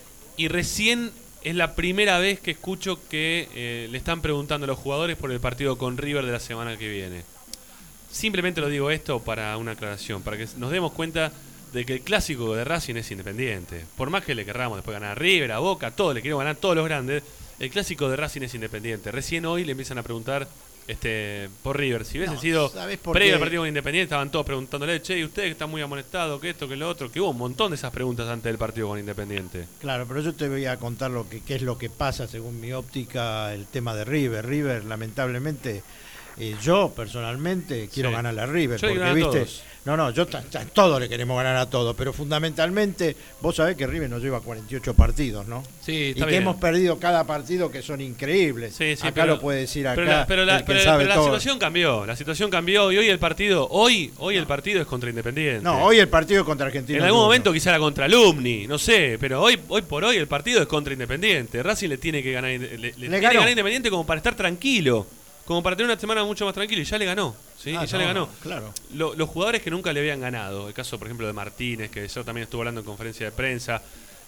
Y recién es la primera vez que escucho que eh, le están preguntando a los jugadores por el partido con River de la semana que viene. Simplemente lo digo esto para una aclaración, para que nos demos cuenta de que el clásico de Racing es independiente. Por más que le querramos después ganar a River, a Boca, todo, le queremos ganar todos los grandes, el clásico de Racing es independiente. Recién hoy le empiezan a preguntar este por River. Si hubiese no, sido previo al partido con Independiente, estaban todos preguntándole, che, ¿y usted que está muy amonestado, que esto, que lo otro? Que hubo un montón de esas preguntas antes del partido con Independiente. Claro, pero yo te voy a contar lo que qué es lo que pasa según mi óptica el tema de River. River, lamentablemente, eh, yo personalmente quiero sí. ganarle a River, yo porque ganar viste, todos. no, no, yo t- t- todo le queremos ganar a todos, pero fundamentalmente vos sabés que River nos lleva cuarenta y ocho partidos, ¿no? Sí, está y que bien. hemos perdido cada partido que son increíbles. Sí, sí, acá pero, lo puede decir acá. Pero la, pero la, el que pero, sabe pero la todo. situación cambió, la situación cambió y hoy el partido, hoy, hoy el partido es contra Independiente. No, hoy el partido es contra Argentina. En algún momento quizá era contra Alumni, no sé, pero hoy, hoy por hoy el partido es contra Independiente. Racing le tiene que ganar, le, le tiene que ganar a Independiente como para estar tranquilo. Como para tener una semana mucho más tranquila y ya le ganó, ¿sí? Ah, y ya no, le ganó. Claro. Lo, los jugadores que nunca le habían ganado, el caso por ejemplo de Martínez, que yo también estuve hablando en conferencia de prensa,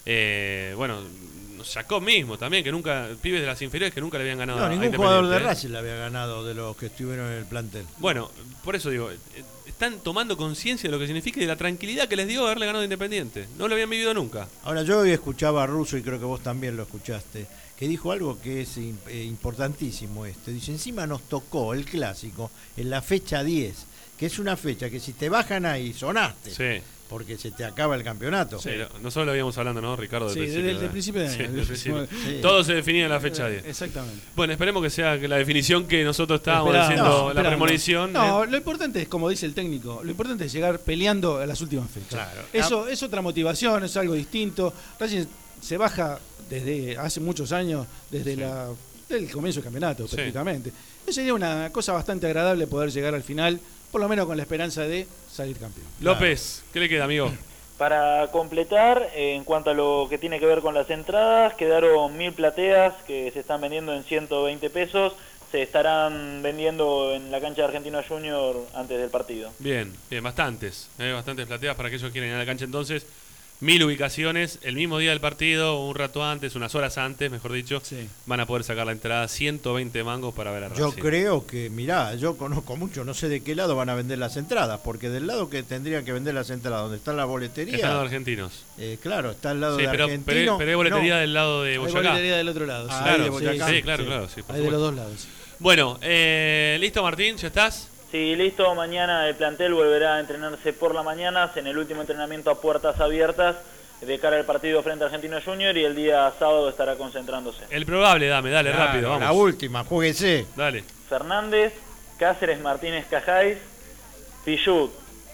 eh, bueno, nos sacó mismo también, que nunca, pibes de las inferiores que nunca le habían ganado no, a ningún Independiente. jugador de Racing le había ganado de los que estuvieron en el plantel. Bueno, por eso digo, están tomando conciencia de lo que significa y de la tranquilidad que les dio haberle ganado a Independiente. No lo habían vivido nunca. Ahora, yo hoy escuchaba a Russo, y creo que vos también lo escuchaste, que dijo algo que es eh, importantísimo este. Dice, encima nos tocó el clásico en la fecha diez, que es una fecha que si te bajan ahí sonaste. Sí. Porque se te acaba el campeonato. Sí, nosotros lo habíamos hablando, ¿no, Ricardo? Sí, desde el principio de año. Sí, del principio. Sí. Todo se definía en la fecha diez. Exactamente. Bueno, esperemos que sea que la definición que nosotros estábamos Esperando, haciendo, no, la esperando. premonición. No, eh. lo importante es, como dice el técnico, lo importante es llegar peleando a las últimas fechas. Claro. Eso es otra motivación, es algo distinto. Racing se baja desde hace muchos años, desde sí. la del comienzo del campeonato, sí. prácticamente. Eso sería una cosa bastante agradable poder llegar al final, por lo menos con la esperanza de salir campeón. López, claro. ¿Qué le queda, amigo? Para completar, eh, en cuanto a lo que tiene que ver con las entradas, quedaron mil plateas que se están vendiendo en ciento veinte pesos. Se estarán vendiendo en la cancha de Argentinos Junior antes del partido. Bien, bien, bastantes. Eh, bastantes plateas para aquellos que quieren ir a la cancha entonces. Mil ubicaciones, el mismo día del partido, un rato antes, unas horas antes, mejor dicho, sí. van a poder sacar la entrada, ciento veinte mangos para ver a Racing. Yo creo que, mirá, yo conozco mucho, no sé de qué lado van a vender las entradas, porque del lado que tendrían que vender las entradas, donde está la boletería... Están los argentinos. Eh, claro, está al lado sí, de pero, Argentino. Pero, pero hay boletería no, del lado de Boyacá. Hay boletería del otro lado. Ah, sí, claro, de Boyacá. Sí, sí, claro, sí. claro. Sí, por hay de los dos lados. Bueno, eh, ¿listo, Martín? ¿Ya estás? Sí, listo. Mañana el plantel volverá a entrenarse por la mañana, en el último entrenamiento a puertas abiertas, de cara al partido frente a Argentinos Junior, y el día sábado estará concentrándose. El probable, dame, dale, claro, rápido, vamos. La última, júguese. Dale. Fernández, Cáceres, Martínez, Cajáis, Pichut,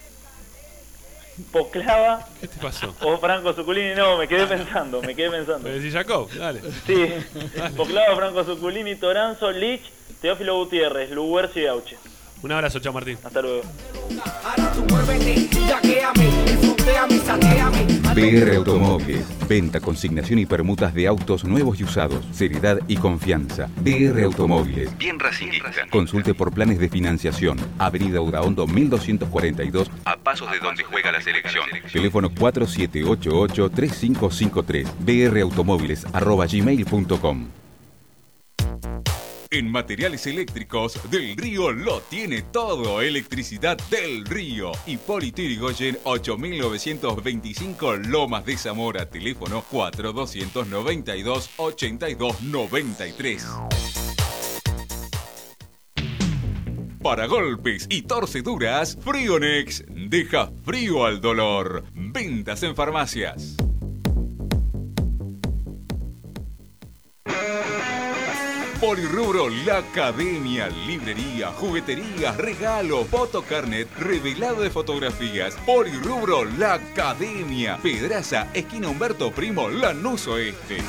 Poclava. ¿Qué te pasó? O Franco Zuculini. No, me quedé pensando, me quedé pensando. ¿Me decís Jacob? Dale. Sí, dale. Poclava, Franco Zuculini, Toranzo, Lich, Teófilo Gutiérrez, Luguercio y Auche. Un abrazo, chao Martín. Hasta luego. B R Automóviles. Venta, consignación y permutas de autos nuevos y usados. Seriedad y confianza. B R Automóviles. Bien racinguista. Consulte por planes de financiación. Avenida Udaondo mil doscientos cuarenta y dos, a pasos de donde juega la selección. Teléfono cuatro siete ocho ocho, tres cinco cinco tres. brautomóviles arroba gmail punto com. En Materiales Eléctricos, Del Río lo tiene todo. Electricidad Del Río. Hipólito Yrigoyen ocho mil novecientos veinticinco, Lomas de Zamora. Teléfono cuatro doscientos noventa y dos, ochenta y dos noventa y tres. Para golpes y torceduras, Frionex deja frío al dolor. Ventas en farmacias. Polirrubro, la academia, librería, juguetería, regalo, fotocarnet, revelado de fotografías. Polirrubro, la academia. Pedraza, esquina Humberto Primo, Lanús Oeste.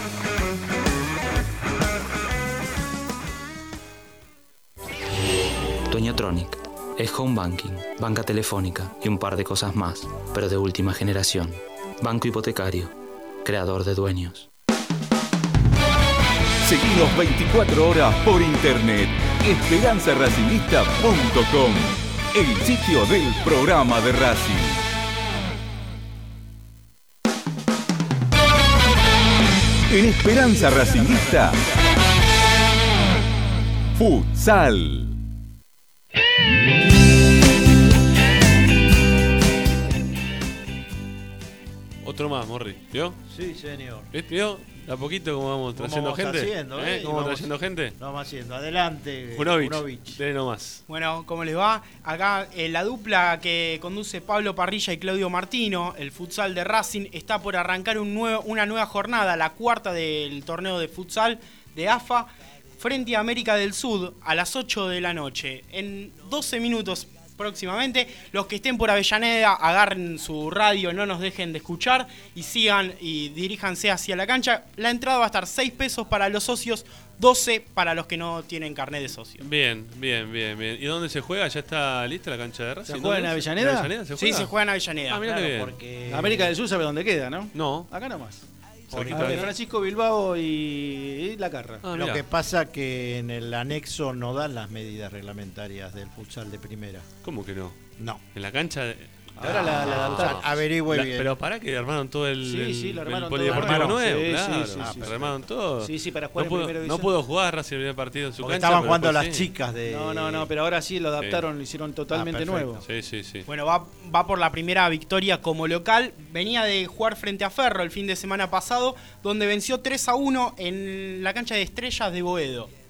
Dueñotronic es home banking, banca telefónica y un par de cosas más, pero de última generación. Banco hipotecario, creador de dueños. Seguinos veinticuatro horas por internet. esperanza racingista punto com, el sitio del programa de Racing. En Esperanza Racingista, Futsal. Otro más, Morri. ¿Vio? Sí, señor. ¿Vio? ¿A poquito cómo vamos trayendo gente? Haciendo, ¿Eh? ¿eh? ¿Cómo vamos vamos, trayendo gente? Vamos haciendo. Adelante. Junovic. Junovic. Dele nomás. Bueno, ¿cómo les va? Acá eh, la dupla que conduce Pablo Parrilla y Claudio Martino, el futsal de Racing, está por arrancar un nuevo, una nueva jornada, la cuarta del torneo de futsal de A F A, frente a América del Sur a las ocho de la noche. En doce minutos próximamente, los que estén por Avellaneda, agarren su radio, no nos dejen de escuchar y sigan y diríjanse hacia la cancha. La entrada va a estar seis pesos para los socios, doce para los que no tienen carnet de socio. Bien, bien, bien, bien. ¿Y dónde se juega? ¿Ya está lista la cancha de Racing? ¿Se juega en Avellaneda? ¿En Avellaneda se juega? Sí, se juega en Avellaneda. Ah, mirá claro, qué bien. porque América del Sur sabe dónde queda, ¿no? No. Acá nomás. Cerquita A ver, de- Francisco Bilbao y, y La Carra. Ah, Lo mirá. que pasa que en el anexo no dan las medidas reglamentarias del futsal de primera. ¿Cómo que no? No. En la cancha de... Ahora la, la adaptaron. Averigüe La- bien. Pero para que armaron todo el, Sí, el- sí, lo armaron el todo polideportivo nuevo. nuevo, Sí, claro. sí, sí, Ah, sí, pero sí. armaron todo. Sí, sí, para no jugar en puedo, primera no división. puedo jugar Racing el primer partido en su Porque cancha. estaban pero jugando después las sí. chicas de. No, no, no, pero ahora sí lo adaptaron, lo hicieron totalmente Ah, perfecto. nuevo. Sí, sí, sí. Bueno, va, va por la primera victoria como local. Venía de jugar frente a Ferro el fin de semana pasado, donde venció tres a uno en la cancha de Estrellas de Boedo.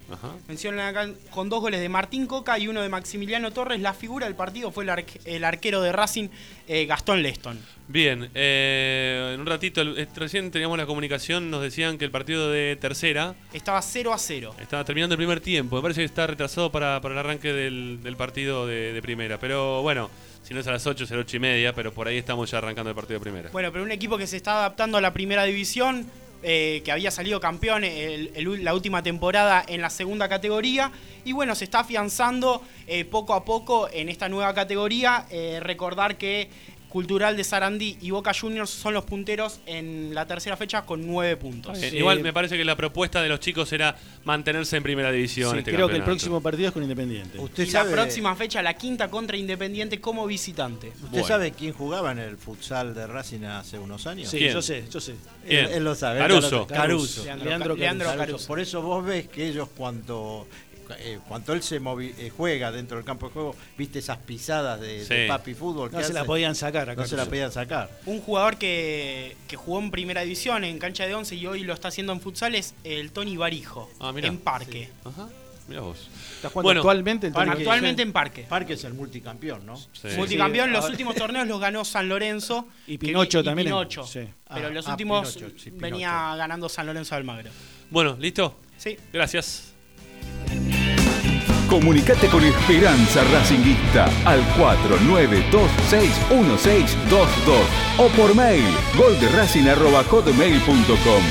Ajá. Mencionan acá con dos goles de Martín Coca y uno de Maximiliano Torres. La figura del partido fue el, arque, el arquero de Racing, eh, Gastón Leston. Bien, eh, en un ratito, eh, recién teníamos la comunicación, nos decían que el partido de tercera estaba cero a cero. Estaba terminando el primer tiempo, me parece que está retrasado para, para el arranque del, del partido de, de primera. Pero bueno, si no es a las ocho, será ocho y media, pero por ahí estamos ya arrancando el partido de primera. Bueno, pero un equipo que se está adaptando a la primera división, eh, que había salido campeón el, el, la última temporada en la segunda categoría, y bueno, se está afianzando eh, poco a poco en esta nueva categoría. Eh, recordar que Cultural de Sarandí y Boca Juniors son los punteros en la tercera fecha con nueve puntos. Sí. Igual me parece que la propuesta de los chicos era mantenerse en primera división. Sí, este creo campeonato. que el próximo partido es con Independiente. Usted y sabe, la próxima fecha, la quinta contra Independiente como visitante. ¿Usted Bueno. sabe quién jugaba en el futsal de Racing hace unos años? Sí, ¿Quién? yo sé, yo sé. ¿Quién? Él, él lo sabe. Caruso. Caruso. Leandro, Leandro Leandro Caruso. Caruso. Por eso vos ves que ellos cuando eh, cuando él se movi eh, juega dentro del campo de juego, viste esas pisadas de, Sí. de papi fútbol. No que se la hace, podían sacar acá. No se la podían sacar. Un jugador que, que jugó en primera división, en cancha de once, y hoy lo está haciendo en futsal es el Tony Barijo, Ah, mirá. en Parque. Sí. Ajá, mirá vos. Está jugando Bueno, actualmente el Parque, Actualmente sí. en Parque. Parque es el multicampeón, ¿no? Sí. Multicampeón, Sí, los ahora- últimos torneos los ganó San Lorenzo. Y Pinocho y también. Pinocho. Sí. Pero Ah, los ah, últimos Pinocho, sí, Pinocho. venía ganando San Lorenzo de Almagro. Bueno, ¿listo? Sí. Gracias. Comunicate con Esperanza Racinguista al cuatro nueve dos seis uno seis dos dos o por mail golderracing arroba hotmail punto com.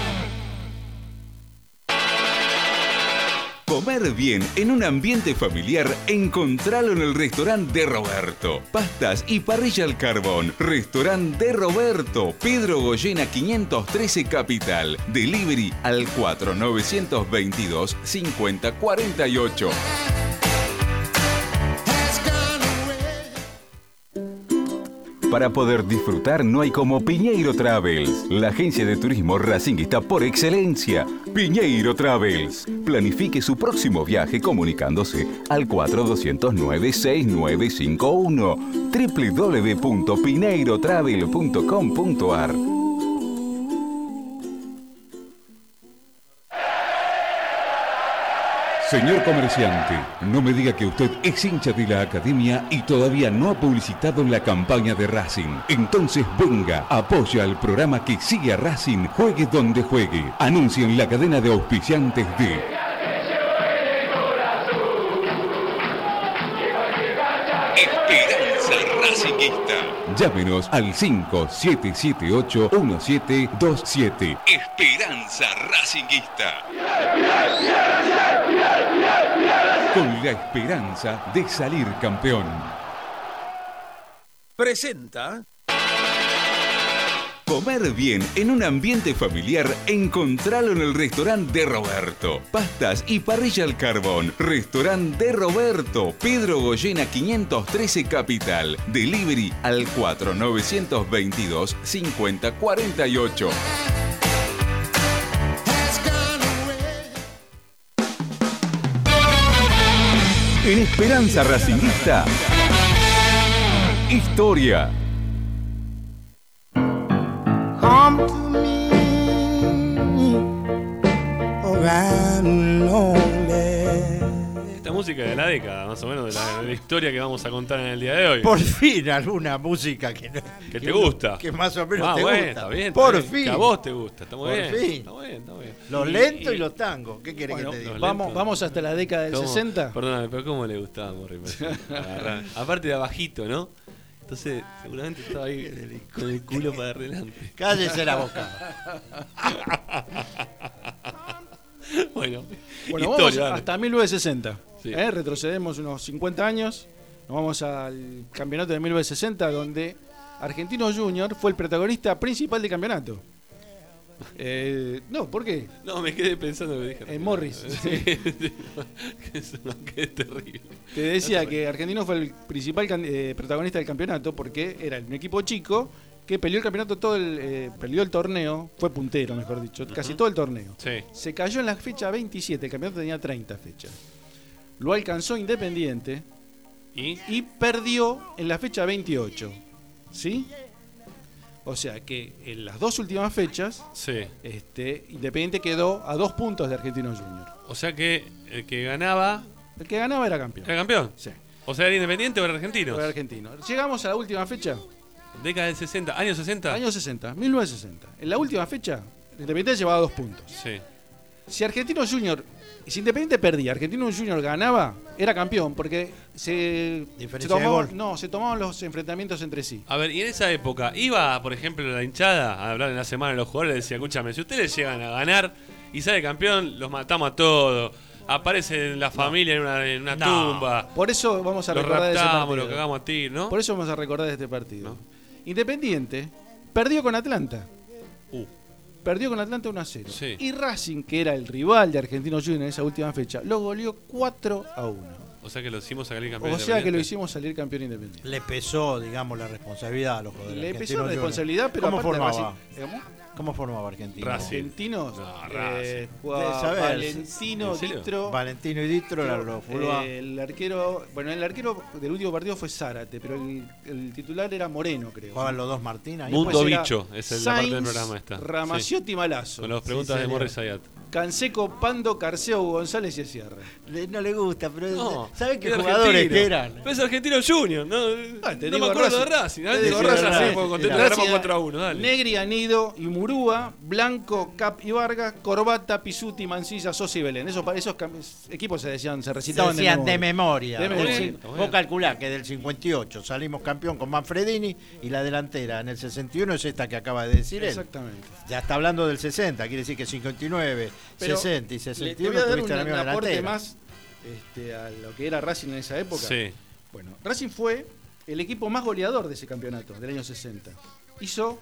Comer bien en un ambiente familiar, encontralo en el restaurante de Roberto. Pastas y parrilla al carbón. Restaurante de Roberto. Pedro Goyena quinientos trece Capital. Delivery al cuatro nueve dos dos cincuenta cuarenta y ocho. Para poder disfrutar no hay como Piñeiro Travels, la agencia de turismo racinguista por excelencia. Piñeiro Travels. Planifique su próximo viaje comunicándose al cuatro dos cero nueve seis nueve cinco uno doble u doble u doble u punto pineiro travel punto com punto a r. Señor comerciante, no me diga que usted es hincha de la academia y todavía no ha publicitado la campaña de Racing. Entonces venga, apoya al programa que sigue a Racing, juegue donde juegue. Anuncia en la cadena de auspiciantes de Esperanza Racinguista. Llámenos al cinco siete siete ocho uno siete dos siete. Esperanza Racinguista. Con la esperanza de salir campeón. Presenta Comer bien en un ambiente familiar, encontralo en el restaurante de Roberto. Pastas y parrilla al carbón. Restaurante de Roberto. Pedro Goyena quinientos trece Capital. Delivery al cuatro nueve dos dos cincuenta cuarenta y ocho. En Esperanza Racinguista, historia. Come to me, oh, I'm lonely. Esta música de la década, más o menos, de la, de la historia que vamos a contar en el día de hoy. Por fin alguna música que, que te gusta. Que más o menos ah, te bueno, gusta. Está bien, Por está bien. fin. Que a vos te gusta, está muy Por bien. fin. Está bien, está bien. Los Y- lentos y, y- los tangos. ¿Qué querés Bueno, que te diga? vamos, vamos hasta la década del ¿Cómo? sesenta. Perdóname, pero ¿cómo le gustaba Morri? Agarrar. Aparte de abajito, ¿no? Entonces, seguramente estaba ahí con el culo para adelante. Cállese la boca. bueno, Bueno, historia, vamos dale. hasta mil novecientos sesenta. Sí. ¿eh? Retrocedemos unos cincuenta años. Nos vamos al campeonato de mil novecientos sesenta, donde Argentinos Junior fue el protagonista principal del campeonato. Eh, no, ¿por qué? No, me quedé pensando que dije. En Morris. Sí. Eso no, que es terrible. Te decía que Argentinos fue el principal can- eh, protagonista del campeonato porque era un equipo chico que peleó el campeonato todo el, eh, perdió el torneo, fue puntero, mejor dicho, casi Ujú. todo el torneo. Sí. Se cayó en la fecha veintisiete, el campeonato tenía treinta fechas. Lo alcanzó Independiente ¿Y? y perdió en la fecha veintiocho. ¿Sí? O sea que en las dos últimas fechas, Sí. este, Independiente quedó a dos puntos de Argentinos Juniors. O sea que el que ganaba. El que ganaba era campeón. ¿Era campeón? Sí. O sea, ¿era Independiente o era Argentino? Era argentino. Llegamos a la última fecha. Década del sesenta, años sesenta. Años sesenta, mil novecientos sesenta. En la última fecha, Independiente llevaba dos puntos. Sí. Si Argentinos Junior, si Independiente perdía, Argentinos Junior ganaba, era campeón, porque se, se Diferencia de tomaban, gol. no, se tomaban los enfrentamientos entre sí. A ver, y en esa época, iba, por ejemplo, la hinchada a hablar en la semana de los jugadores y decía, escúchame, si ustedes llegan a ganar y sale campeón, los matamos a todos. Aparece la familia en una, en una No. tumba. Por eso vamos a Los recordar de ese raptamos, partido. los cagamos a ti, ¿no? Por eso vamos a recordar de este partido. Independiente perdió con Atlanta. Uh. Perdió con Atlanta uno a cero. Sí. Y Racing, que era el rival de Argentinos Juniors en esa última fecha, lo goleó cuatro a uno. O sea que lo hicimos salir campeón. O sea que lo Independiente. hicimos salir campeón Independiente. Le pesó, digamos, la responsabilidad a los jugadores. Le argentinos pesó la Juniors. responsabilidad, pero ¿Cómo aparte formaba? Racing- ¿Cómo? ¿Cómo formaba Argentina? Argentinos. No, eh, Racing. jugaba Debe saber. Valentino, ¿En serio? Distro. Valentino y Distro eran los fulba. Eh, el arquero, bueno, el arquero del último partido fue Zárate, pero el, el titular era Moreno, creo. Jugaban los dos Martín ahí. Mundo Después era Bicho, es el- la parte del Sainz, programa esta. Ramaciotti, Malazo. Con las preguntas Sí, de señor. Morris Ayat. Canseco, Pando, Carceo, González y Sierra. Le- No le gusta, pero No, ¿saben qué era jugadores argentino. que eran? Pero es Argentino Junior, ¿no? Ah, te no digo me acuerdo Racing. de Racing. Te Te digo digo Racing, Racing. sí, porque contento, Racing, ganamos cuatro a uno, dale. Negri, Anido y Murúa, Blanco, Cap y Vargas, Corbata, Pisuti, Mancilla, Sosa y Belén. Esos, pa- esos cam- equipos se decían, se Se recitaban decían de memoria. De memoria. Sí, Está bueno. Vos calculás que del cincuenta y ocho salimos campeón con Manfredini y la delantera en el sesenta y uno es esta que acaba de decir él. Exactamente. Ya está hablando del sesenta, quiere decir que cincuenta y nueve, Pero sesenta y le- sesenta y te voy uno a dar tuviste un, la un misma aporte delantera. más este, a lo que era Racing en esa época. Sí. Bueno, Racing fue el equipo más goleador de ese campeonato, del año sesenta. Hizo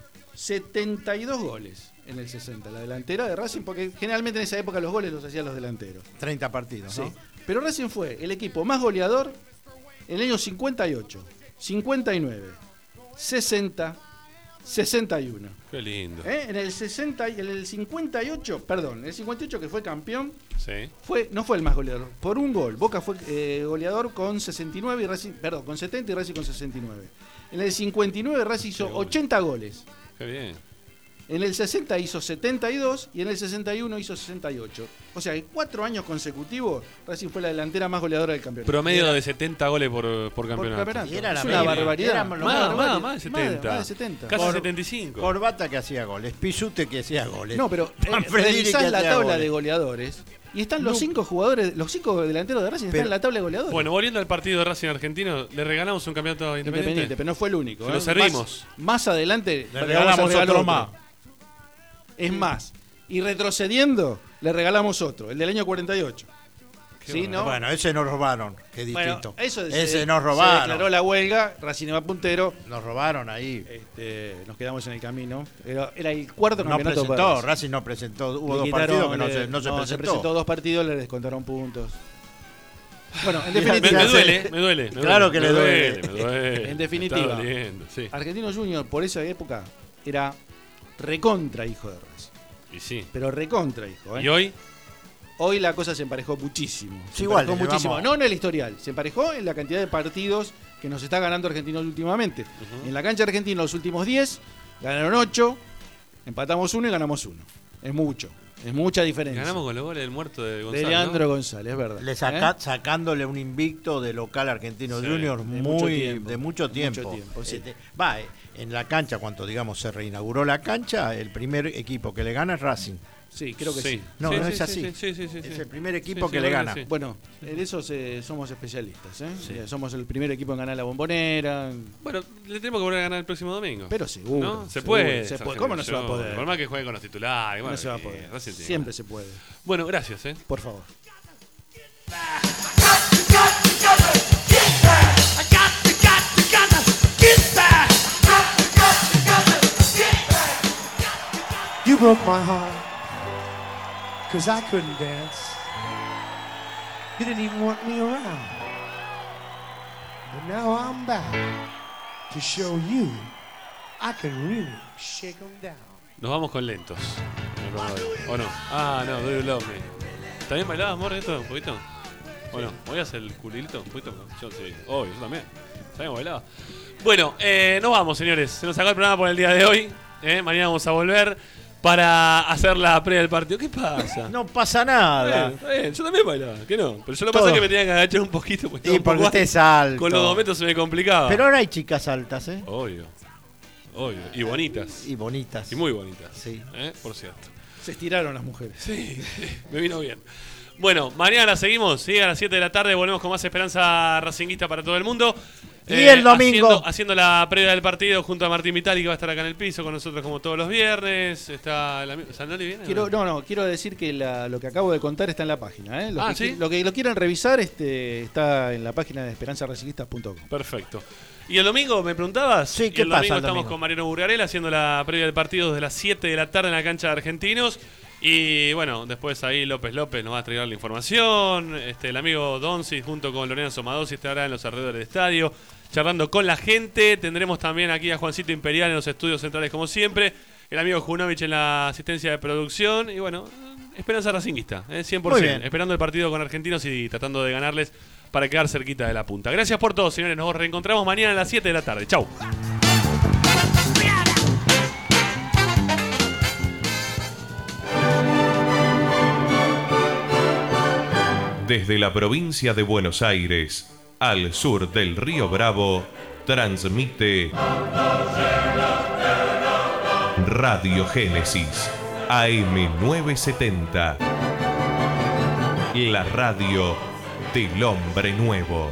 setenta y dos goles en el sesenta. La delantera de Racing, porque generalmente en esa época los goles los hacían los delanteros. treinta partidos, Sí. ¿no? Pero Racing fue el equipo más goleador en el año cincuenta y ocho, cincuenta y nueve, sesenta, sesenta y uno. Qué lindo. ¿Eh? En el sesenta y en el cincuenta y ocho, perdón, en el cincuenta y ocho que fue campeón, Sí. fue no fue el más goleador, por un gol. Boca fue eh, goleador con sesenta y nueve y Racing, perdón, con setenta y Racing con sesenta y nueve. En el cincuenta y nueve Racing hizo ochenta goles. Qué bien. En el sesenta hizo setenta y dos y en el sesenta y uno hizo sesenta y ocho. O sea, en cuatro años consecutivos Racing fue la delantera más goleadora del campeonato. Promedio Era- de setenta goles por, por campeonato. campeonato. Y era la Es una media. barbaridad. Éramos los Más, más más, goles. más de Más de- setenta. más de setenta. Casi Cor- setenta y cinco. Corbata que hacía goles, Pisute que hacía goles. No, pero eh, Manfredini revisás que la hacía tabla goles. de goleadores y están los No. cinco jugadores, los cinco delanteros de Racing Pero- están en la tabla de goleadores. Bueno, volviendo al partido de Racing Argentino, le regalamos un campeonato a Independiente. Independiente, pero no fue el único. Se ¿eh? lo servimos. Más, más adelante Le vamos a regalamos regalar otro más. Es más, y retrocediendo, le regalamos otro, el del año cuarenta y ocho. ¿Sí, no? Bueno, ese nos robaron, qué Bueno, distinto. eso ese se, nos se robaron. declaró la huelga, Racing iba puntero. Nos robaron ahí. Este, nos quedamos en el camino. Era, era el cuarto No campeonato presentó, para Racing. Racing no presentó, hubo Le dos quitaron, partidos que no le- se, no se presentó. presentó dos partidos, le descontaron puntos. Bueno, en Me, definitiva. me duele, me duele. me Claro duele, que me le duele. Me duele. En Me definitiva, está doliendo, sí. Argentinos Junior por esa época era recontra hijo de Racing. Y sí. Pero recontra hijo. ¿eh? ¿Y hoy? Hoy la cosa se emparejó muchísimo. Se Sí, igual, emparejó le muchísimo. vamos- No en el historial, se emparejó en la cantidad de partidos que nos está ganando Argentinos últimamente. En la cancha argentina los últimos diez ganaron ocho, empatamos uno y ganamos uno. Es mucho, es mucha diferencia. Ganamos con los goles del muerto de de Gonzalo. Leandro ¿no? González, es verdad. Le saca- ¿Eh? Sacándole un invicto de local Argentino Sí, Junior de muy mucho tiempo. de mucho tiempo. Mucho tiempo, sí. Este, va, eh, en la cancha, cuando digamos se reinauguró la cancha, el primer equipo que le gana es Racing. Sí, creo que sí. No, Sí, no sí, es sí, así. sí, sí, sí, sí, Es sí. el primer equipo Sí, que sí, le bueno, gana. sí. Bueno, en eso se- somos especialistas. ¿eh? Eh, Somos el primer equipo en ganar la Bombonera. Bueno, le tenemos que volver a ganar el próximo domingo. Pero seguro. ¿No? Se seguro, puede. se esa puede. ¿Cómo no se va a generación. poder? Por más que juegue con los titulares. No bueno, se va a que poder. Racing tiene Siempre ganas. se puede. Bueno, gracias, ¿eh? Por favor. You broke my heart, cause I couldn't dance. You didn't even want me around. But now I'm back to show you I can really shake them down. Nos vamos con lentos. ¿O no? Ah, no, doy un love me. ¿También bailabas, amor, esto un poquito? Bueno, ¿voy a hacer el culito un poquito? Yo sí. Obvio, yo también. ¿Sabes cómo bailaba? Bueno, eh, nos vamos, señores. Se nos acabó el programa por el día de hoy. Eh, mañana vamos a volver para hacer la previa del partido. ¿Qué pasa? No pasa nada. Bien, bien, yo también bailaba, que no. Pero yo lo que Todo. pasa es que me tenía que agachar un poquito. Porque, Y porque usted es alto. Con los dos metros se me complicaba. Pero ahora hay chicas altas, ¿eh? Obvio. Obvio. Y bonitas. Y bonitas. Y muy bonitas. Sí. ¿Eh? Por cierto. Se estiraron las mujeres. Sí, me vino bien. Bueno, mañana seguimos, ¿sí? A las siete de la tarde volvemos con más esperanza racinguista para todo el mundo. Y el domingo. Haciendo, haciendo la previa del partido junto a Martín Vitali, que va a estar acá en el piso con nosotros como todos los viernes. Está el amigo. ¿Sandali viene? Quiero, no, no, quiero decir que la- lo que acabo de contar está en la página. ¿eh? Lo, Ah, que, ¿sí? lo que lo quieran revisar este, está en la página de esperanza racinguista punto com. Perfecto. ¿Y el domingo me preguntabas? Sí, Y ¿qué el pasa domingo el estamos domingo? con Mariano Burgarel haciendo la previa del partido desde las siete de la tarde en la cancha de Argentinos. Y bueno, después ahí López López nos va a traer la información. Este, el amigo Donzi junto con Lorena Somadosi estará en los alrededores del estadio charlando con la gente. Tendremos también aquí a Juancito Imperial en los estudios centrales como siempre. El amigo Junovich en la asistencia de producción. Y bueno, esperanza racinguista, ¿eh? cien por ciento. Muy bien. Esperando el partido con Argentinos y tratando de ganarles para quedar cerquita de la punta. Gracias por todo, señores. Nos reencontramos mañana a las siete de la tarde. Chau. Desde la provincia de Buenos Aires, al sur del río Bravo, transmite Radio Génesis, A M novecientos setenta. La radio del hombre nuevo.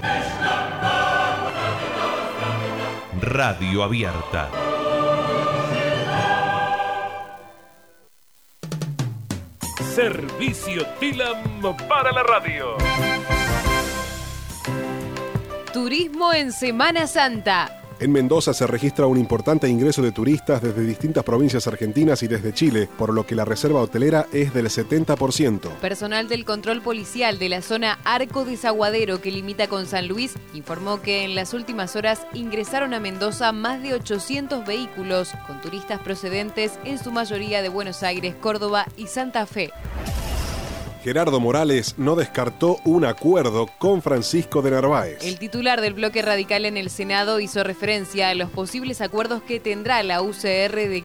Radio abierta. Servicio Tilam para la radio. Turismo en Semana Santa. En Mendoza se registra un importante ingreso de turistas desde distintas provincias argentinas y desde Chile, por lo que la reserva hotelera es del setenta por ciento. Personal del control policial de la zona Arco Desaguadero, que limita con San Luis, informó que en las últimas horas ingresaron a Mendoza más de ochocientos vehículos con turistas procedentes en su mayoría de Buenos Aires, Córdoba y Santa Fe. Gerardo Morales no descartó un acuerdo con Francisco de Narváez. El titular del bloque radical en el Senado hizo referencia a los posibles acuerdos que tendrá la U C R de